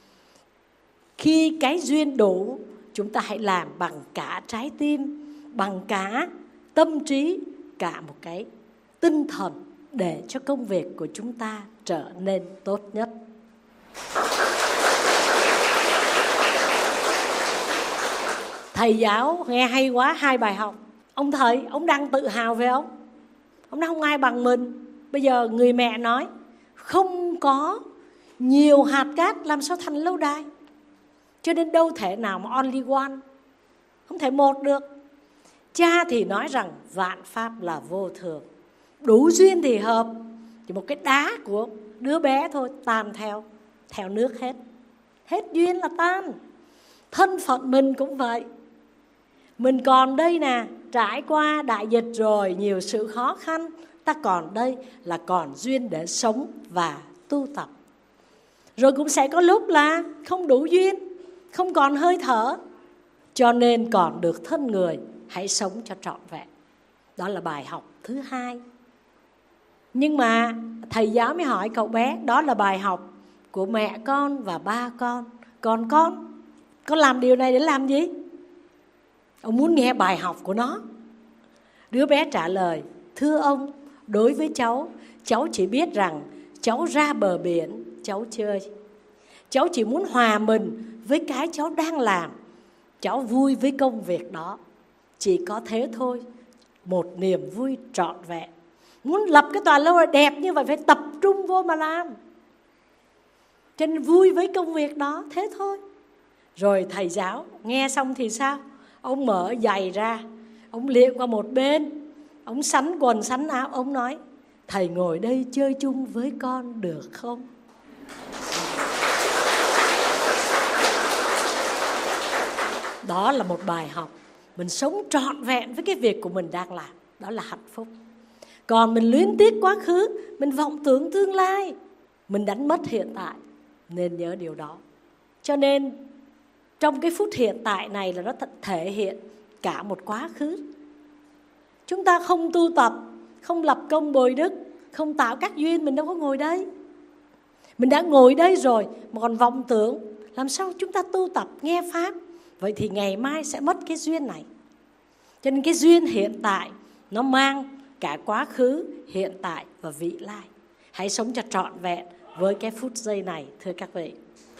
Khi cái duyên đủ, chúng ta hãy làm bằng cả trái tim, bằng cả tâm trí, cả một cái tinh thần để cho công việc của chúng ta trở nên tốt nhất. Thầy giáo nghe hay quá, hai bài học. Ông thầy, ông đang tự hào về ông. Ông nói không ai bằng mình. Bây giờ người mẹ nói không có nhiều hạt cát làm sao thành lâu đài. Cho nên đâu thể nào mà only one, không thể một được. Cha thì nói rằng vạn pháp là vô thường, đủ duyên thì hợp. Chỉ một cái đá của đứa bé thôi tan theo theo nước hết. Hết duyên là tan. Thân phận mình cũng vậy. Mình còn đây nè, trải qua đại dịch rồi, nhiều sự khó khăn, ta còn đây là còn duyên để sống và tu tập. Rồi cũng sẽ có lúc là không đủ duyên, không còn hơi thở, cho nên còn được thân người, hãy sống cho trọn vẹn. Đó là bài học thứ hai. Nhưng mà thầy giáo mới hỏi cậu bé, đó là bài học của mẹ con và ba con. Còn con, con làm điều này để làm gì? Ông muốn nghe bài học của nó. Đứa bé trả lời, thưa ông, đối với cháu, cháu chỉ biết rằng cháu ra bờ biển, cháu chơi. Cháu chỉ muốn hòa mình với cái cháu đang làm. Cháu vui với công việc đó. Chỉ có thế thôi. Một niềm vui trọn vẹn. Muốn lập cái tòa lâu đài đẹp như vậy phải tập trung vô mà làm. Cho nên vui với công việc đó, thế thôi. Rồi thầy giáo nghe xong thì sao? Ông mở giày ra, ông liệng qua một bên, ông sắn quần sắn áo, ông nói, thầy ngồi đây chơi chung với con được không? Đó là một bài học. Mình sống trọn vẹn với cái việc của mình đang làm, đó là hạnh phúc. Còn mình luyến tiếc quá khứ, mình vọng tưởng tương lai, mình đánh mất hiện tại. Nên nhớ điều đó. Cho nên trong cái phút hiện tại này là nó thể hiện cả một quá khứ. Chúng ta không tu tập, không lập công bồi đức, không tạo các duyên, mình đâu có ngồi đây. Mình đã ngồi đây rồi mà còn vọng tưởng, làm sao chúng ta tu tập nghe Pháp? Vậy thì ngày mai sẽ mất cái duyên này. Cho nên cái duyên hiện tại nó mang cả quá khứ, hiện tại và vị lai. Hãy sống cho trọn vẹn với cái phút giây này, thưa các vị.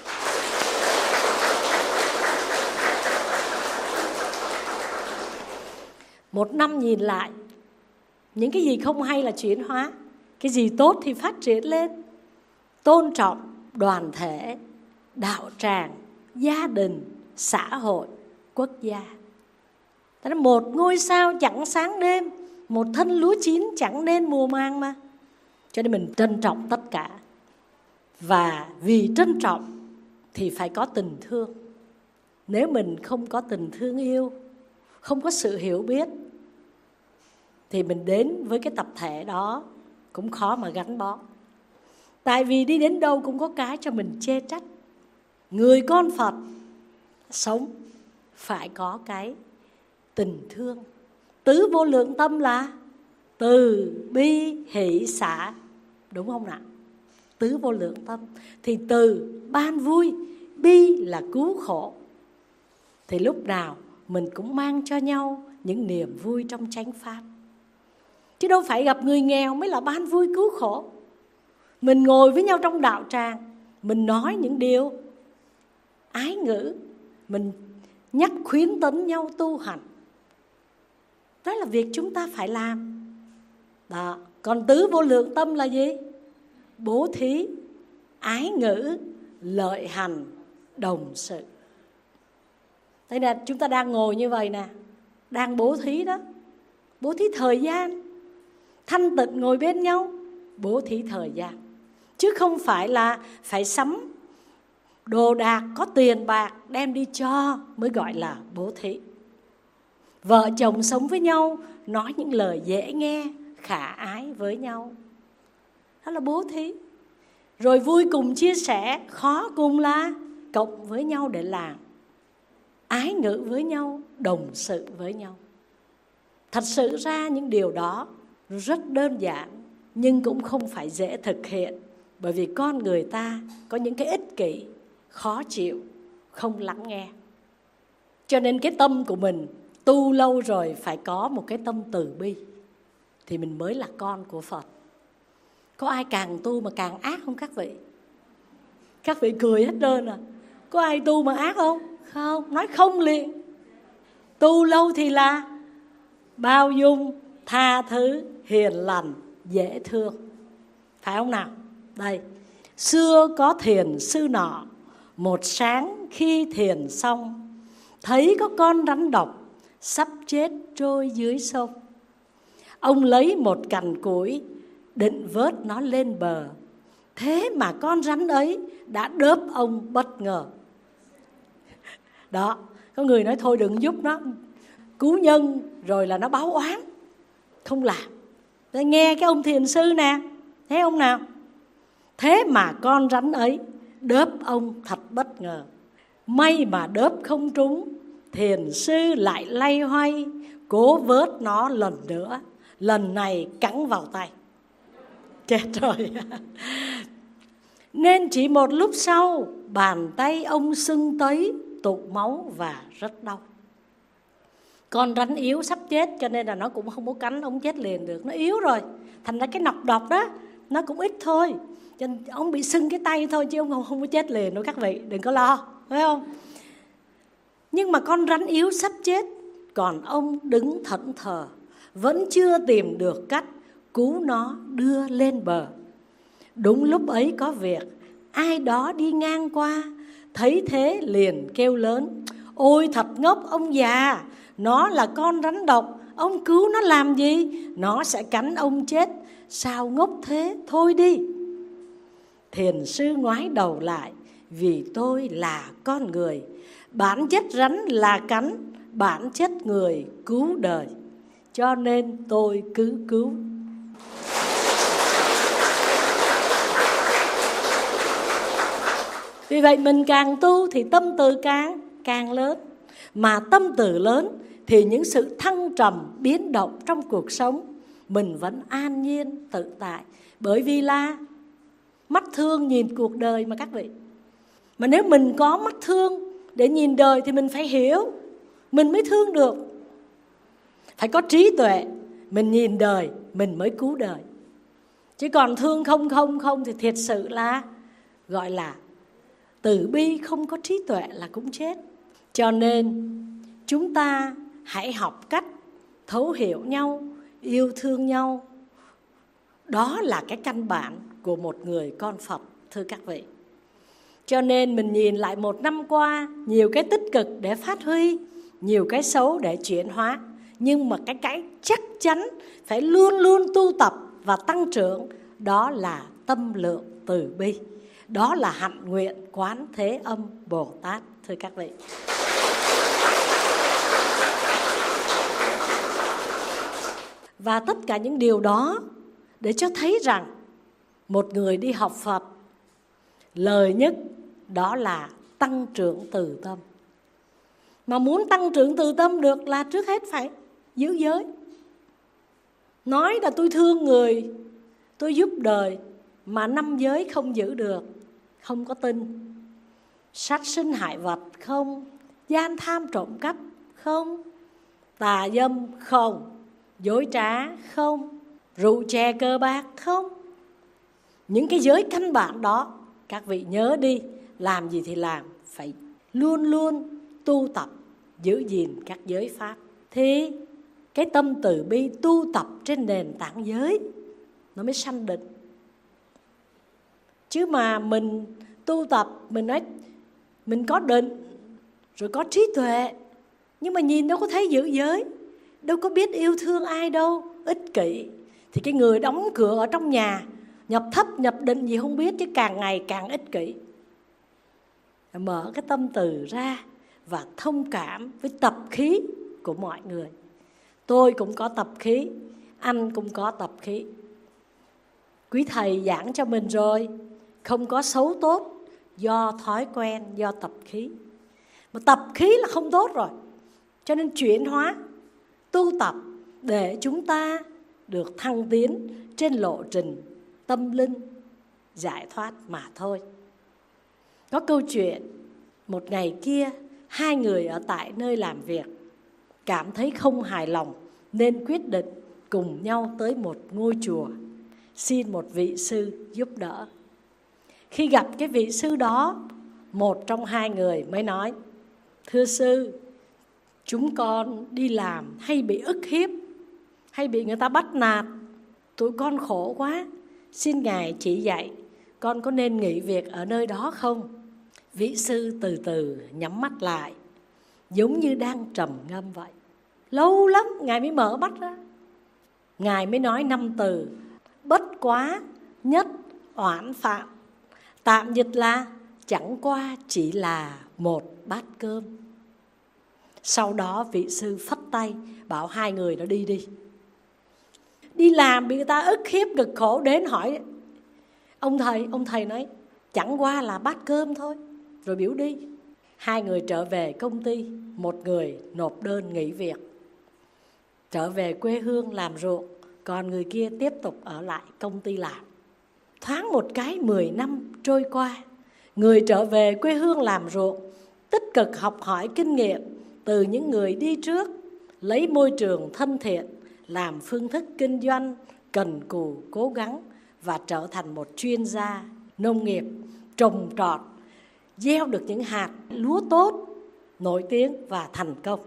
Một năm nhìn lại, những cái gì không hay là chuyển hóa, cái gì tốt thì phát triển lên. Tôn trọng đoàn thể, đạo tràng, gia đình, xã hội, quốc gia. Một ngôi sao chẳng sáng đêm, một thân lúa chín chẳng nên mùa màng mà. Cho nên mình trân trọng tất cả. Và vì trân trọng thì phải có tình thương. Nếu mình không có tình thương yêu, không có sự hiểu biết, thì mình đến với cái tập thể đó cũng khó mà gắn bó. Tại vì đi đến đâu cũng có cái cho mình chê trách. Người con Phật sống phải có cái tình thương. Tứ vô lượng tâm là từ bi hỷ xả, đúng không nào? Tứ vô lượng tâm thì từ ban vui, bi là cứu khổ. Thì lúc nào mình cũng mang cho nhau những niềm vui trong chánh pháp. Chứ đâu phải gặp người nghèo mới là ban vui cứu khổ. Mình ngồi với nhau trong đạo tràng, mình nói những điều ái ngữ, mình nhắc khuyến tấn nhau tu hành, Đó là việc chúng ta phải làm. Đó. Còn tứ vô lượng tâm là gì? Bố thí, ái ngữ, lợi hành, đồng sự. Thế là chúng ta đang ngồi như vậy nè, đang bố thí đó. Bố thí thời gian, thanh tịnh ngồi bên nhau, bố thí thời gian. Chứ không phải là phải sắm đồ đạc có tiền bạc đem đi cho mới gọi là bố thí. Vợ chồng sống với nhau, nói những lời dễ nghe, khả ái với nhau, đó là bố thí. Rồi vui cùng chia sẻ, khó cùng là cộng với nhau để làm. Ái ngữ với nhau, đồng sự với nhau. Thật sự ra những điều đó rất đơn giản, nhưng cũng không phải dễ thực hiện. Bởi vì con người ta có những cái ích kỷ, khó chịu, không lắng nghe. Cho nên cái tâm của mình tu lâu rồi phải có một cái tâm từ bi, thì mình mới là con của Phật. Có ai càng tu mà càng ác không các vị? Các vị cười hết trơn à. Có ai tu mà ác không? Không, nói không liền. Tu lâu thì là bao dung, tha thứ, hiền lành, dễ thương. Phải không nào? Đây, xưa có thiền sư nọ, một sáng khi thiền xong, thấy có con rắn độc sắp chết trôi dưới sông. Ông lấy một cành củi định vớt nó lên bờ. Thế mà con rắn ấy đã đớp ông bất ngờ. Đó, có người nói thôi đừng giúp nó, cứu nhân rồi là nó báo oán, không làm. Để nghe cái ông thiền sư nè, thấy ông nào? Thế mà con rắn ấy đớp ông thật bất ngờ. May mà đớp không trúng, thiền sư lại lay hoay cố vớt nó lần nữa. Lần này cắn vào tay, chết rồi. Nên chỉ một lúc sau, bàn tay ông sưng tấy, tụ máu và rất đau. Con rắn yếu sắp chết cho nên là nó cũng không có cắn ông chết liền được. Nó yếu rồi, thành ra cái nọc độc đó nó cũng ít thôi, cho nên ông bị sưng cái tay thôi, chứ ông không, không có chết liền đâu các vị, đừng có lo, phải không? Nhưng mà con rắn yếu sắp chết, còn ông đứng thẫn thờ, vẫn chưa tìm được cách cứu nó đưa lên bờ. Đúng lúc ấy có việc, ai đó đi ngang qua, thấy thế liền kêu lớn: ôi thật ngốc ông già, nó là con rắn độc, ông cứu nó làm gì? Nó sẽ cắn ông chết, sao ngốc thế, thôi đi. Thiền sư ngoái đầu lại: vì tôi là con người, bản chất rắn là cắn, bản chất người cứu đời, cho nên tôi cứ cứu. Vì vậy mình càng tu thì tâm từ càng càng lớn. Mà tâm từ lớn thì những sự thăng trầm biến động trong cuộc sống mình vẫn an nhiên tự tại. Bởi vì là mắt thương nhìn cuộc đời mà các vị. Mà nếu mình có mắt thương để nhìn đời thì mình phải hiểu, mình mới thương được. Phải có trí tuệ, mình nhìn đời mình mới cứu đời. Chứ còn thương không không không thì thiệt sự là gọi là từ bi, không có trí tuệ là cũng chết. Cho nên chúng ta hãy học cách thấu hiểu nhau, yêu thương nhau. Đó là cái căn bản của một người con Phật, thưa các vị. Cho nên mình nhìn lại một năm qua, nhiều cái tích cực để phát huy, nhiều cái xấu để chuyển hóa. Nhưng mà cái cái chắc chắn phải luôn luôn tu tập và tăng trưởng, đó là tâm lượng từ bi. Đó là hạnh nguyện Quán Thế Âm Bồ Tát, thưa các vị. Và tất cả những điều đó để cho thấy rằng một người đi học Phật, lời nhất đó là tăng trưởng từ tâm. Mà muốn tăng trưởng từ tâm được là trước hết phải giữ giới. Nói là tôi thương người, tôi giúp đời, mà năm giới không giữ được, không có tin. Sát sinh hại vật không, gian tham trộm cắp không, tà dâm không, dối trá không, rượu chè cờ bạc không. Những cái giới căn bản đó các vị nhớ đi, làm gì thì làm, phải luôn luôn tu tập giữ gìn các giới pháp, thì cái tâm từ bi tu tập trên nền tảng giới nó mới sanh định. Chứ mà mình tu tập, mình nói mình có định, rồi có trí tuệ, nhưng mà nhìn đâu có thấy giữ giới, đâu có biết yêu thương ai đâu, ích kỷ. Thì cái người đóng cửa ở trong nhà, nhập thấp nhập định gì không biết, chứ càng ngày càng ích kỷ. Mở cái tâm từ ra và thông cảm với tập khí của mọi người. Tôi cũng có tập khí, anh cũng có tập khí. Quý thầy giảng cho mình rồi, không có xấu tốt do thói quen, do tập khí. Mà tập khí là không tốt rồi. Cho nên chuyển hóa, tu tập để chúng ta được thăng tiến trên lộ trình tâm linh giải thoát mà thôi. Có câu chuyện, một ngày kia hai người ở tại nơi làm việc cảm thấy không hài lòng nên quyết định cùng nhau tới một ngôi chùa xin một vị sư giúp đỡ. Khi gặp cái vị sư đó, một trong hai người mới nói: thưa sư, chúng con đi làm hay bị ức hiếp, hay bị người ta bắt nạt, tụi con khổ quá, xin Ngài chỉ dạy con có nên nghỉ việc ở nơi đó không? Vị sư từ từ nhắm mắt lại, giống như đang trầm ngâm vậy. Lâu lắm Ngài mới mở mắt ra. Ngài mới nói năm từ: bất quá nhất oản phạm. Tạm dịch là chẳng qua chỉ là một bát cơm. Sau đó vị sư phất tay bảo hai người đó đi đi. Đi làm bị người ta ức hiếp cực khổ, đến hỏi ông thầy. Ông thầy nói chẳng qua là bát cơm thôi, rồi biểu đi. Hai người trở về công ty, một người nộp đơn nghỉ việc, trở về quê hương làm ruộng, còn người kia tiếp tục ở lại công ty làm. Thoáng một cái mười năm trôi qua, người trở về quê hương làm ruộng, tích cực học hỏi kinh nghiệm từ những người đi trước, lấy môi trường thân thiện, làm phương thức kinh doanh cần cù cố gắng và trở thành một chuyên gia nông nghiệp, trồng trọt, gieo được những hạt lúa tốt, nổi tiếng và thành công.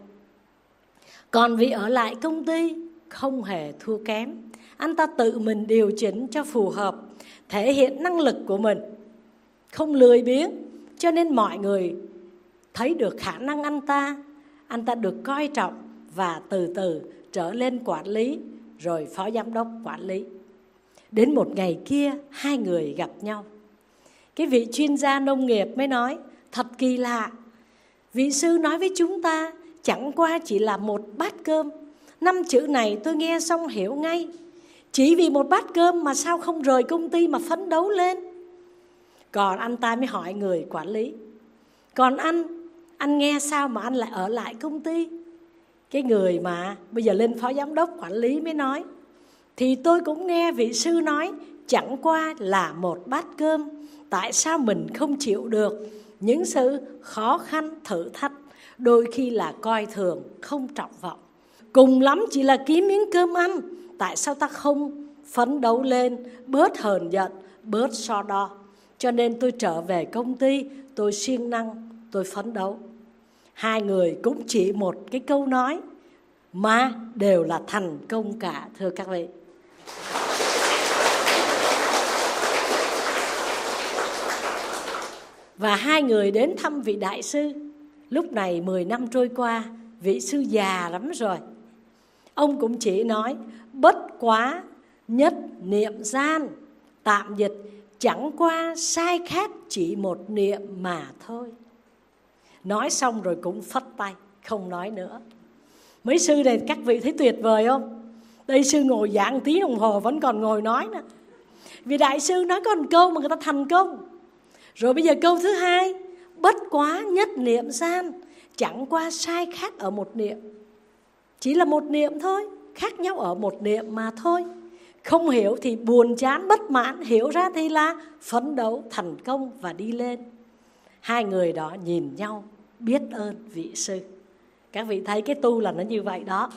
Còn vị ở lại công ty không hề thua kém. Anh ta tự mình điều chỉnh cho phù hợp, thể hiện năng lực của mình, không lười biếng, cho nên mọi người thấy được khả năng anh ta. Anh ta được coi trọng và từ từ trở lên quản lý, rồi phó giám đốc quản lý. Đến một ngày kia, hai người gặp nhau. Cái vị chuyên gia nông nghiệp mới nói: thật kỳ lạ, vị sư nói với chúng ta chẳng qua chỉ là một bát cơm. Năm chữ này tôi nghe xong hiểu ngay. Chỉ vì một bát cơm mà sao không rời công ty mà phấn đấu lên? Còn anh ta mới hỏi người quản lý: còn anh, anh nghe sao mà anh lại ở lại công ty? Cái người mà bây giờ lên phó giám đốc quản lý mới nói: thì tôi cũng nghe vị sư nói chẳng qua là một bát cơm. Tại sao mình không chịu được những sự khó khăn thử thách, đôi khi là coi thường, không trọng vọng? Cùng lắm chỉ là kiếm miếng cơm ăn, tại sao ta không phấn đấu lên, bớt hờn giận, bớt so đo? Cho nên tôi trở về công ty, tôi siêng năng, tôi phấn đấu. Hai người cũng chỉ một cái câu nói mà đều là thành công cả, thưa các vị. Và hai người đến thăm vị đại sư. Lúc này mười năm trôi qua, vị sư già lắm rồi. Ông cũng chỉ nói bất quá nhất niệm gian. Tạm dịch chẳng qua sai khác chỉ một niệm mà thôi. Nói xong rồi cũng phất tay, không nói nữa. Mấy sư này các vị thấy tuyệt vời không? Đây sư ngồi giảng tí đồng hồ vẫn còn ngồi nói nữa. Vì đại sư nói có một câu mà người ta thành công. Rồi bây giờ câu thứ hai: bất quá nhất niệm gian. Chẳng qua sai khác ở một niệm. Chỉ là một niệm thôi, khác nhau ở một niệm mà thôi. Không hiểu thì buồn chán bất mãn, hiểu ra thì là phấn đấu thành công và đi lên. Hai người đó nhìn nhau biết ơn vị sư. Các vị thấy cái tu là nó như vậy đó.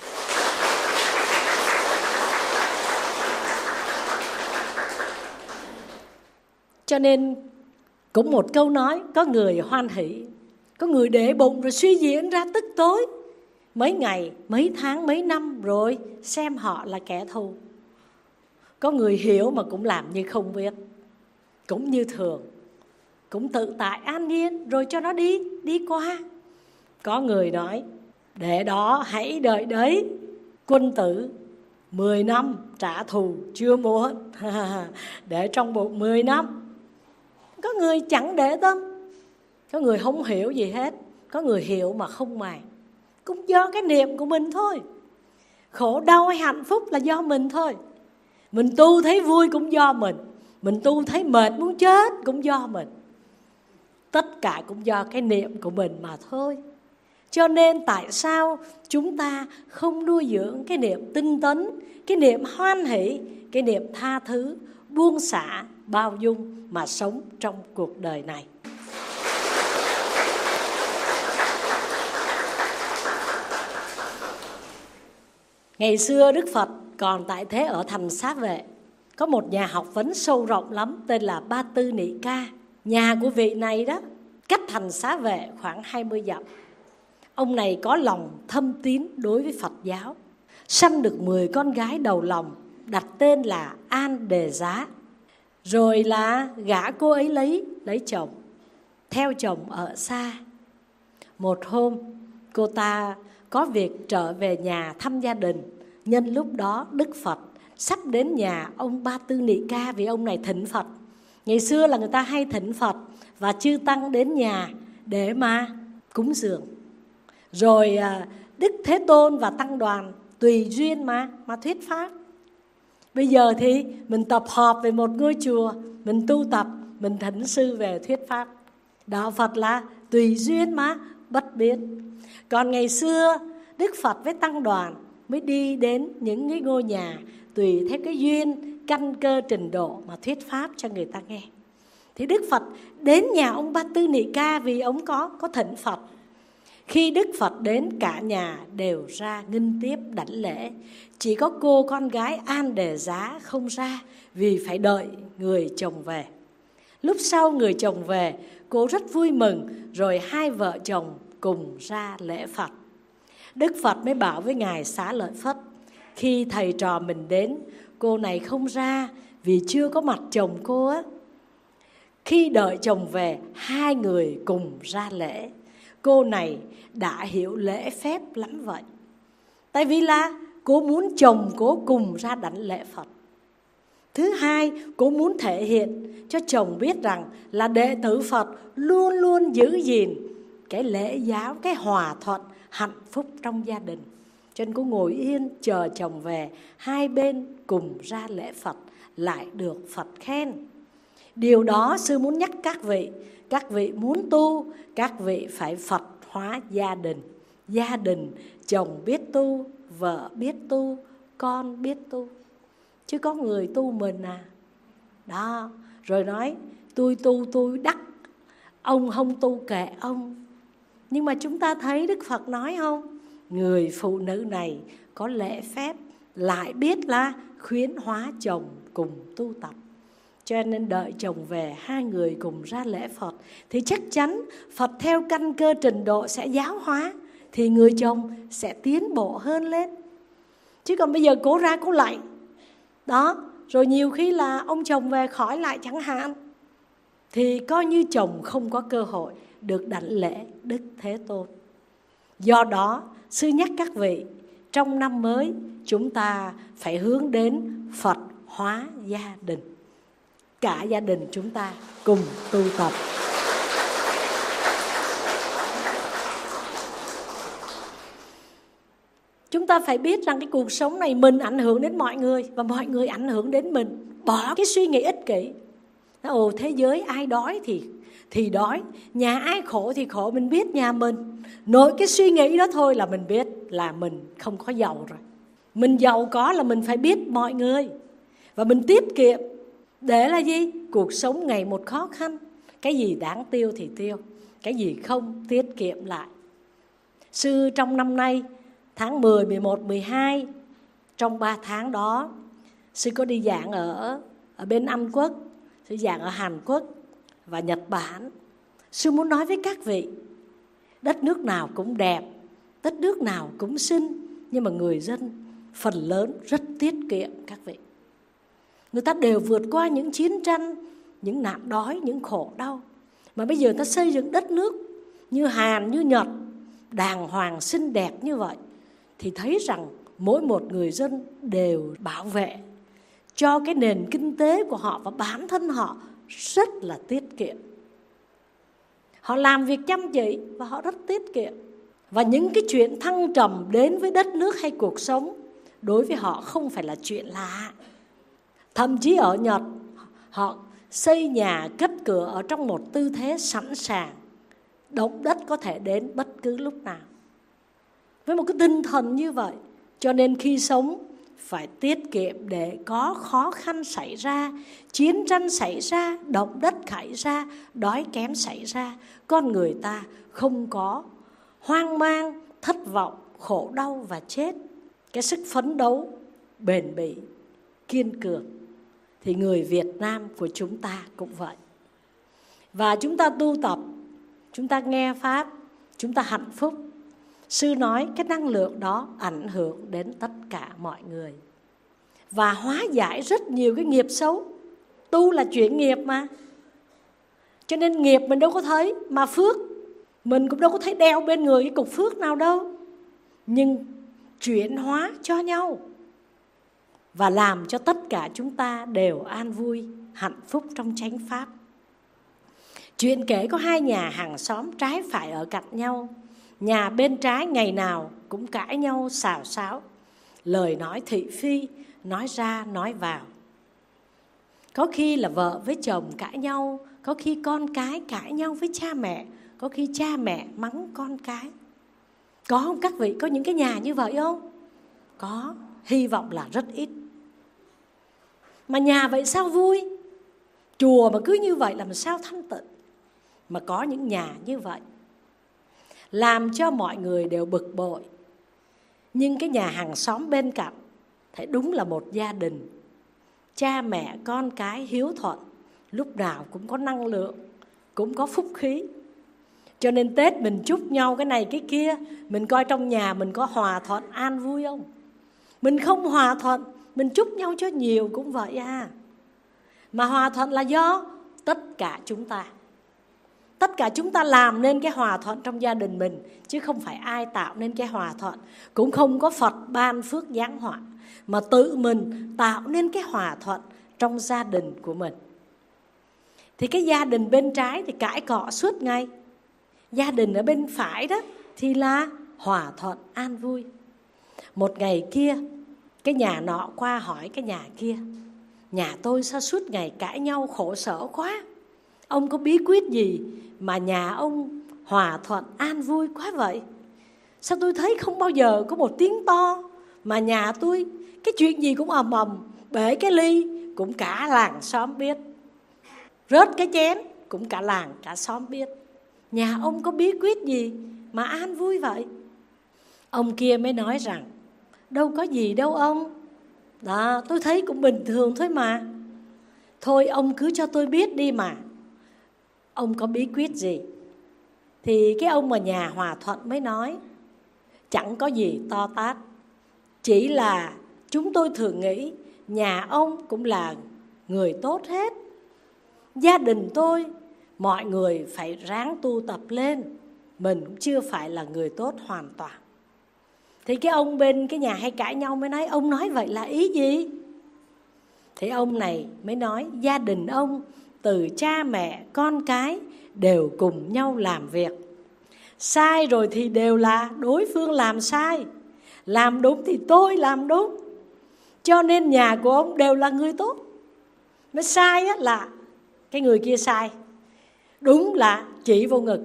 Cho nên cũng một câu nói, có người hoan hỷ, có người để bụng rồi suy diễn ra tức tối. mấy ngày, mấy tháng, mấy năm rồi xem họ là kẻ thù. Có người hiểu mà cũng làm như không biết, cũng như thường, cũng tự tại an nhiên rồi cho nó đi, đi qua. Có người nói để đó hãy đợi đấy, quân tử mười năm trả thù chưa muộn. Để trong bụng mười năm. Có người chẳng để tâm, có người không hiểu gì hết, có người hiểu mà không màng. Cũng do cái niệm của mình thôi. Khổ đau hay hạnh phúc là do mình thôi. Mình tu thấy vui cũng do mình, mình tu thấy mệt muốn chết cũng do mình. Tất cả cũng do cái niệm của mình mà thôi. Cho nên tại sao chúng ta không nuôi dưỡng cái niệm tinh tấn, cái niệm hoan hỷ, cái niệm tha thứ, buông xả, bao dung mà sống trong cuộc đời này. Ngày xưa Đức Phật còn tại thế ở thành Xá Vệ, có một nhà học vấn sâu rộng lắm tên là Ba Tư Nị Ca. Nhà của vị này đó cách thành Xá Vệ khoảng hai mươi dặm. Ông này có lòng thâm tín đối với Phật giáo, sanh được mười con gái đầu lòng, đặt tên là An Đề Giá. Rồi là gả cô ấy lấy lấy chồng, theo chồng ở xa. Một hôm cô ta có việc trở về nhà thăm gia đình. Nhân lúc đó Đức Phật sắp đến nhà ông Ba Tư Nị Ca, vì ông này thỉnh Phật. Ngày xưa là người ta hay thỉnh Phật và chư tăng đến nhà để mà cúng dường. Rồi Đức Thế Tôn và tăng đoàn tùy duyên mà mà thuyết pháp. Bây giờ thì mình tập họp về một ngôi chùa, mình tu tập, mình thỉnh sư về thuyết pháp. Đạo Phật là tùy duyên mà bất biến. Còn ngày xưa Đức Phật với tăng đoàn mới đi đến những cái ngôi nhà tùy theo cái duyên, căn cơ, trình độ mà thuyết pháp cho người ta nghe. Thì Đức Phật đến nhà ông Ba Tư Nị Ca vì ông có có thỉnh Phật. Khi Đức Phật đến, cả nhà đều ra nghinh tiếp đảnh lễ. Chỉ có cô con gái An Đề Giá không ra vì phải đợi người chồng về. Lúc sau người chồng về, cô rất vui mừng, rồi hai vợ chồng cùng ra lễ Phật. Đức Phật mới bảo với Ngài Xá Lợi Phất, khi thầy trò mình đến, cô này không ra vì chưa có mặt chồng cô á. Khi đợi chồng về, hai người cùng ra lễ. Cô này đã hiểu lễ phép lắm vậy. Tại vì là cô muốn chồng cô cùng ra đảnh lễ Phật. Thứ hai, cô muốn thể hiện cho chồng biết rằng là đệ tử Phật luôn luôn giữ gìn cái lễ giáo, cái hòa thuận, hạnh phúc trong gia đình. Cho nên cô ngồi yên chờ chồng về, hai bên cùng ra lễ Phật, lại được Phật khen. Điều đó sư muốn nhắc các vị. Các vị muốn tu, các vị phải Phật hóa gia đình. Gia đình, chồng biết tu, vợ biết tu, con biết tu. Chứ có người tu mình à. Đó, rồi nói tôi tu tôi đắc, ông không tu kệ ông. Nhưng mà chúng ta thấy Đức Phật nói không, người phụ nữ này có lễ phép, lại biết là khuyến hóa chồng cùng tu tập. Cho nên đợi chồng về, hai người cùng ra lễ Phật, thì chắc chắn Phật theo căn cơ trình độ sẽ giáo hóa, thì người chồng sẽ tiến bộ hơn lên. Chứ còn bây giờ cố ra cố lại đó, rồi nhiều khi là ông chồng về khỏi lại chẳng hạn, thì coi như chồng không có cơ hội được đảnh lễ Đức Thế Tôn. Do đó sư nhắc các vị, trong năm mới chúng ta phải hướng đến Phật hóa gia đình. Cả gia đình chúng ta cùng tu tập. Chúng ta phải biết rằng cái cuộc sống này mình ảnh hưởng đến mọi người và mọi người ảnh hưởng đến mình. Bỏ cái suy nghĩ ích kỷ. Ồ, thế giới ai đói thì thì đói, nhà ai khổ thì khổ, mình biết nhà mình. Nội cái suy nghĩ đó thôi là mình biết là mình không có giàu rồi. Mình giàu có là mình phải biết mọi người. Và mình tiết kiệm. Để là gì? Cuộc sống ngày một khó khăn. Cái gì đáng tiêu thì tiêu, cái gì không tiết kiệm lại. Sư trong năm nay, tháng mười, mười một, mười hai, trong ba tháng đó, sư có đi giảng ở, ở bên Anh Quốc, sư giảng ở Hàn Quốc và Nhật Bản. Sư muốn nói với các vị, đất nước nào cũng đẹp, Đất nước nào cũng xin, nhưng mà người dân phần lớn rất tiết kiệm các vị. Người ta đều vượt qua những chiến tranh, những nạn đói, những khổ đau. Mà bây giờ người ta xây dựng đất nước như Hàn, như Nhật, đàng hoàng, xinh đẹp như vậy, thì thấy rằng mỗi một người dân đều bảo vệ cho cái nền kinh tế của họ và bản thân họ rất là tiết kiệm. Họ làm việc chăm chỉ và họ rất tiết kiệm. Và những cái chuyện thăng trầm đến với đất nước hay cuộc sống đối với họ không phải là chuyện lạ. Thậm chí ở Nhật, họ xây nhà cất cửa ở trong một tư thế sẵn sàng. Động đất có thể đến bất cứ lúc nào. Với một cái tinh thần như vậy, cho nên khi sống phải tiết kiệm để có khó khăn xảy ra, chiến tranh xảy ra, động đất xảy ra, đói kém xảy ra, con người ta không có hoang mang, thất vọng, khổ đau và chết. Cái sức phấn đấu, bền bỉ, kiên cường. Thì người Việt Nam của chúng ta cũng vậy. Và chúng ta tu tập, chúng ta nghe Pháp, chúng ta hạnh phúc. Sư nói cái năng lượng đó ảnh hưởng đến tất cả mọi người và hóa giải rất nhiều cái nghiệp xấu. Tu là chuyện nghiệp mà, cho nên nghiệp mình đâu có thấy, mà phước mình cũng đâu có thấy đeo bên người cái cục phước nào đâu. Nhưng chuyển hóa cho nhau và làm cho tất cả chúng ta đều an vui, hạnh phúc trong chánh pháp. Chuyện kể có hai nhà hàng xóm trái phải ở cạnh nhau. Nhà bên trái ngày nào cũng cãi nhau xào xáo, lời nói thị phi, nói ra nói vào. Có khi là vợ với chồng cãi nhau, có khi con cái cãi nhau với cha mẹ, có khi cha mẹ mắng con cái. Có không các vị? Có những cái nhà như vậy không? Có, hy vọng là rất ít. Mà nhà vậy sao vui? Chùa mà cứ như vậy làm sao thanh tịnh? Mà có những nhà như vậy làm cho mọi người đều bực bội. Nhưng cái nhà hàng xóm bên cạnh thấy đúng là một gia đình, cha mẹ con cái hiếu thuận, lúc nào cũng có năng lượng, cũng có phúc khí. Cho nên Tết mình chúc nhau cái này cái kia, mình coi trong nhà mình có hòa thuận an vui không? Mình không hòa thuận, mình chúc nhau cho nhiều cũng vậy à. Mà hòa thuận là do tất cả chúng ta. Tất cả chúng ta làm nên cái hòa thuận trong gia đình mình, chứ không phải ai tạo nên cái hòa thuận. Cũng không có Phật ban phước giáng họa, mà tự mình tạo nên cái hòa thuận trong gia đình của mình. Thì cái gia đình bên trái thì cãi cọ suốt ngày, gia đình ở bên phải đó thì là hòa thuận an vui. Một ngày kia, cái nhà nọ qua hỏi cái nhà kia: nhà tôi sao suốt ngày cãi nhau khổ sở quá? Ông có bí quyết gì mà nhà ông hòa thuận an vui quá vậy? Sao tôi thấy không bao giờ có một tiếng to, mà nhà tôi cái chuyện gì cũng ầm ầm, bể cái ly cũng cả làng xóm biết, rớt cái chén cũng cả làng cả xóm biết. Nhà ông có bí quyết gì mà an vui vậy? Ông kia mới nói rằng: đâu có gì đâu ông, đó, tôi thấy cũng bình thường thôi mà. Thôi ông cứ cho tôi biết đi mà, ông có bí quyết gì? Thì cái ông mà nhà hòa thuận mới nói: chẳng có gì to tát, chỉ là chúng tôi thường nghĩ nhà ông cũng là người tốt hết. Gia đình tôi mọi người phải ráng tu tập lên, mình cũng chưa phải là người tốt hoàn toàn. Thì cái ông bên cái nhà hay cãi nhau mới nói: ông nói vậy là ý gì? Thì ông này mới nói: gia đình ông từ cha mẹ con cái đều cùng nhau làm việc, sai rồi thì đều là đối phương làm sai, làm đúng thì tôi làm đúng, cho nên nhà của ông đều là người tốt. Nó sai á là cái người kia sai, đúng là chỉ vô ngực.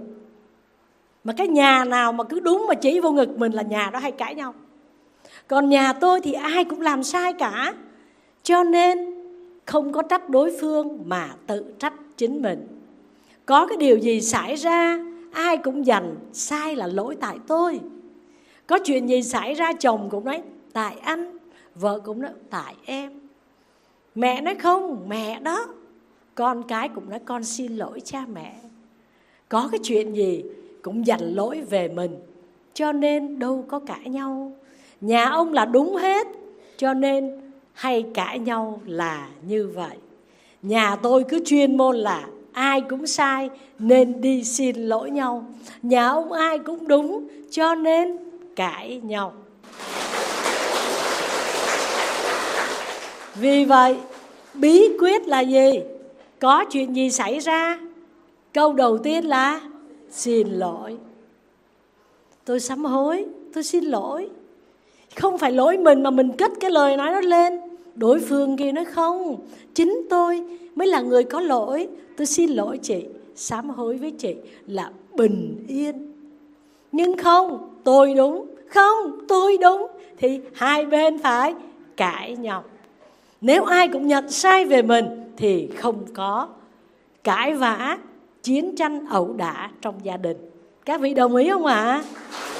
Mà cái nhà nào mà cứ đúng mà chỉ vô ngực mình là nhà đó hay cãi nhau. Còn nhà tôi thì ai cũng làm sai cả, cho nên không có trách đối phương mà tự trách chính mình. Có cái điều gì xảy ra ai cũng dành sai là lỗi tại tôi. Có chuyện gì xảy ra chồng cũng nói tại anh, vợ cũng nói tại em, mẹ nói không mẹ đó, con cái cũng nói con xin lỗi cha mẹ. Có cái chuyện gì cũng dành lỗi về mình, cho nên đâu có cãi nhau. Nhà ông là đúng hết, cho nên hay cãi nhau là như vậy. Nhà tôi cứ chuyên môn là ai cũng sai nên đi xin lỗi nhau. Nhà ông ai cũng đúng, cho nên cãi nhau. Vì vậy, bí quyết là gì? Có chuyện gì xảy ra? Câu đầu tiên là xin lỗi. Tôi sám hối, tôi xin lỗi. Không phải lỗi mình mà mình cất cái lời nói đó lên. Đối phương kia nói không, chính tôi mới là người có lỗi. Tôi xin lỗi chị, sám hối với chị là bình yên. Nhưng không, tôi đúng, không, tôi đúng, thì hai bên phải cãi nhau. Nếu ai cũng nhận sai về mình thì không có cãi vã, chiến tranh ẩu đả trong gia đình. Các vị đồng ý không ạ? À?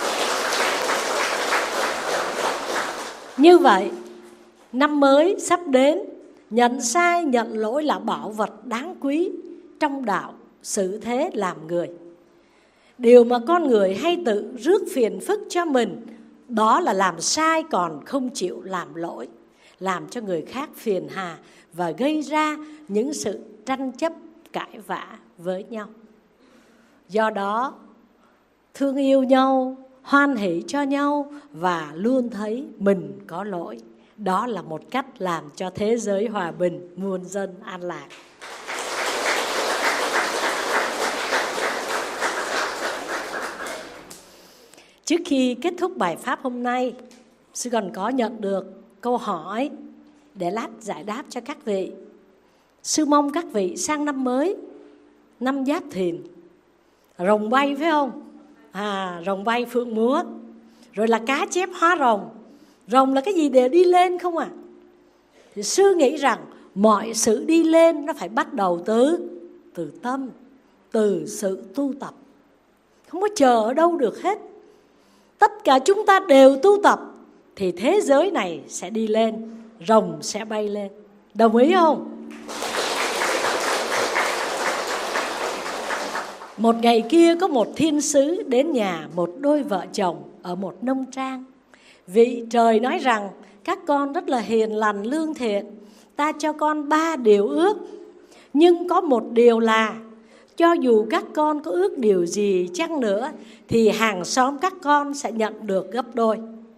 Như vậy, năm mới sắp đến, nhận sai, nhận lỗi là bảo vật đáng quý trong đạo xử thế làm người. Điều mà con người hay tự rước phiền phức cho mình, đó là làm sai còn không chịu làm lỗi, làm cho người khác phiền hà và gây ra những sự tranh chấp, cãi vã với nhau. Do đó, thương yêu nhau, hoan hỷ cho nhau và luôn thấy mình có lỗi. Đó là một cách làm cho thế giới hòa bình, muôn dân an lạc. Trước khi kết thúc bài pháp hôm nay, sư còn có nhận được câu hỏi để lát giải đáp cho các vị. Sư mong các vị sang năm mới, năm Giáp Thìn, rồng bay phải không? À, rồng bay phượng múa, rồi là cá chép hóa rồng. Rồng là cái gì để đi lên không à? Thì sư nghĩ rằng mọi sự đi lên nó phải bắt đầu từ từ tâm, từ sự tu tập. Không có chờ ở đâu được hết. Tất cả chúng ta đều tu tập thì thế giới này sẽ đi lên, rồng sẽ bay lên. Đồng ý không? Một ngày kia có một thiên sứ đến nhà một đôi vợ chồng ở một nông trang. Vị trời nói rằng các con rất là hiền lành lương thiện, ta cho con ba điều ước. Nhưng có một điều là cho dù các con có ước điều gì chăng nữa thì hàng xóm các con sẽ nhận được gấp đôi.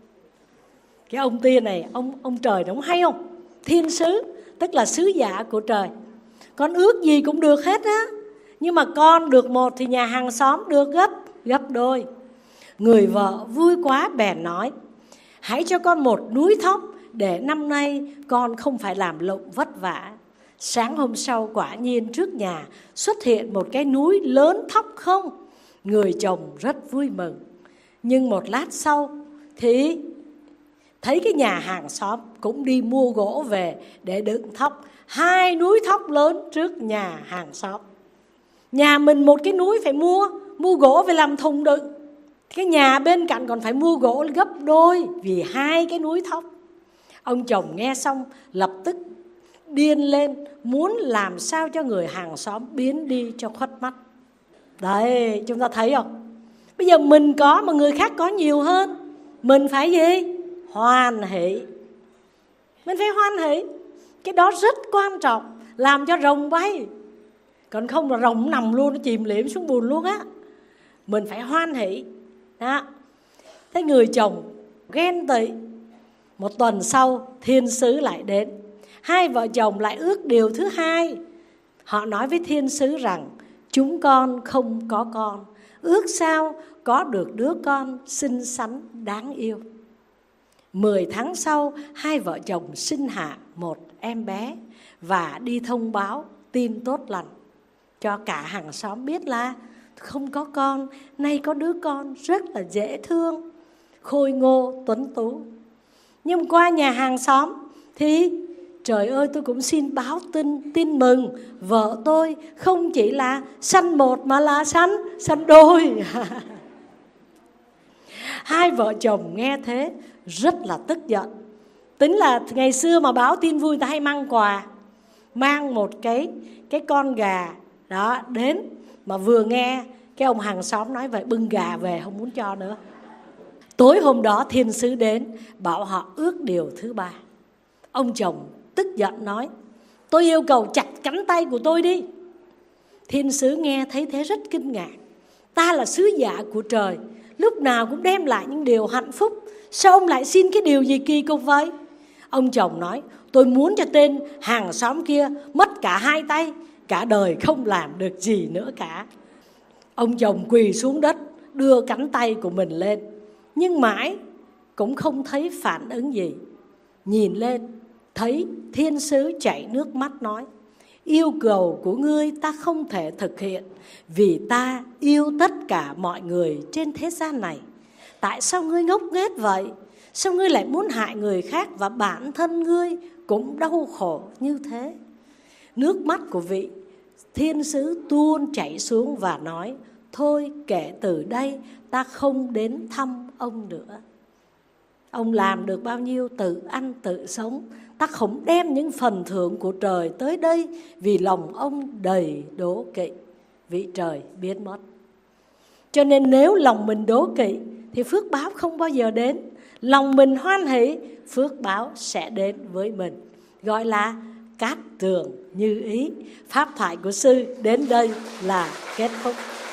Cái ông tiên này, ông, ông trời nó hay không? Thiên sứ, tức là sứ giả của trời. Con ước gì cũng được hết á. Nhưng mà con được một thì nhà hàng xóm được gấp, gấp đôi. Người vợ vui quá bèn nói, hãy cho con một núi thóc để năm nay con không phải làm lụng vất vả. Sáng hôm sau quả nhiên trước nhà xuất hiện một cái núi lớn thóc không. Người chồng rất vui mừng. Nhưng một lát sau thì thấy cái nhà hàng xóm cũng đi mua gỗ về để đựng thóc. Hai núi thóc lớn trước nhà hàng xóm. Nhà mình một cái núi phải mua, mua gỗ về làm thùng đựng. Cái nhà bên cạnh còn phải mua gỗ gấp đôi vì hai cái núi thóc. Ông chồng nghe xong lập tức điên lên, muốn làm sao cho người hàng xóm biến đi cho khuất mắt. Đấy, chúng ta thấy không? Bây giờ mình có mà người khác có nhiều hơn, mình phải gì? Hoan hỷ. Mình phải hoan hỷ. Cái đó rất quan trọng, làm cho rồng bay. Còn không là rồng nằm luôn, nó chìm liệm xuống bùn luôn á. Mình phải hoan hỷ. Đó. Thế người chồng ghen tị. Một tuần sau thiên sứ lại đến. Hai vợ chồng lại ước điều thứ hai. Họ nói với thiên sứ rằng chúng con không có con, ước sao có được đứa con xinh xắn đáng yêu. Mười tháng sau hai vợ chồng sinh hạ một em bé và đi thông báo tin tốt lành cho cả hàng xóm biết là không có con, nay có đứa con rất là dễ thương, khôi ngô tuấn tú. Nhưng qua nhà hàng xóm thì trời ơi, tôi cũng xin báo tin tin mừng, vợ tôi không chỉ là sanh một mà là sanh sanh đôi. Hai vợ chồng nghe thế rất là tức giận. Tính là ngày xưa mà báo tin vui ta hay mang quà, mang một cái cái con gà đó đến, mà vừa nghe cái ông hàng xóm nói vậy bưng gà về không muốn cho nữa. Tối hôm đó thiên sứ đến bảo họ ước điều thứ ba. Ông chồng tức giận nói: tôi yêu cầu chặt cánh tay của tôi đi. Thiên sứ nghe thấy thế rất kinh ngạc. Ta là sứ giả của trời, lúc nào cũng đem lại những điều hạnh phúc, sao ông lại xin cái điều gì kỳ cục vậy? Ông chồng nói: tôi muốn cho tên hàng xóm kia mất cả hai tay, cả đời không làm được gì nữa cả. Ông chồng quỳ xuống đất, đưa cánh tay của mình lên, nhưng mãi cũng không thấy phản ứng gì. Nhìn lên, thấy thiên sứ chảy nước mắt nói: yêu cầu của ngươi ta không thể thực hiện, vì ta yêu tất cả mọi người trên thế gian này. Tại sao ngươi ngốc nghếch vậy? Sao ngươi lại muốn hại người khác và bản thân ngươi cũng đau khổ như thế? Nước mắt của vị thiên sứ tuôn chảy xuống và nói: thôi kể từ đây ta không đến thăm ông nữa. Ông làm được bao nhiêu tự ăn tự sống, ta không đem những phần thưởng của trời tới đây, vì lòng ông đầy đố kỵ, vì trời biết mất. Cho nên nếu lòng mình đố kỵ thì phước báo không bao giờ đến. Lòng mình hoan hỷ, phước báo sẽ đến với mình. Gọi là cát tường như ý. Pháp thoại của sư đến đây là kết thúc.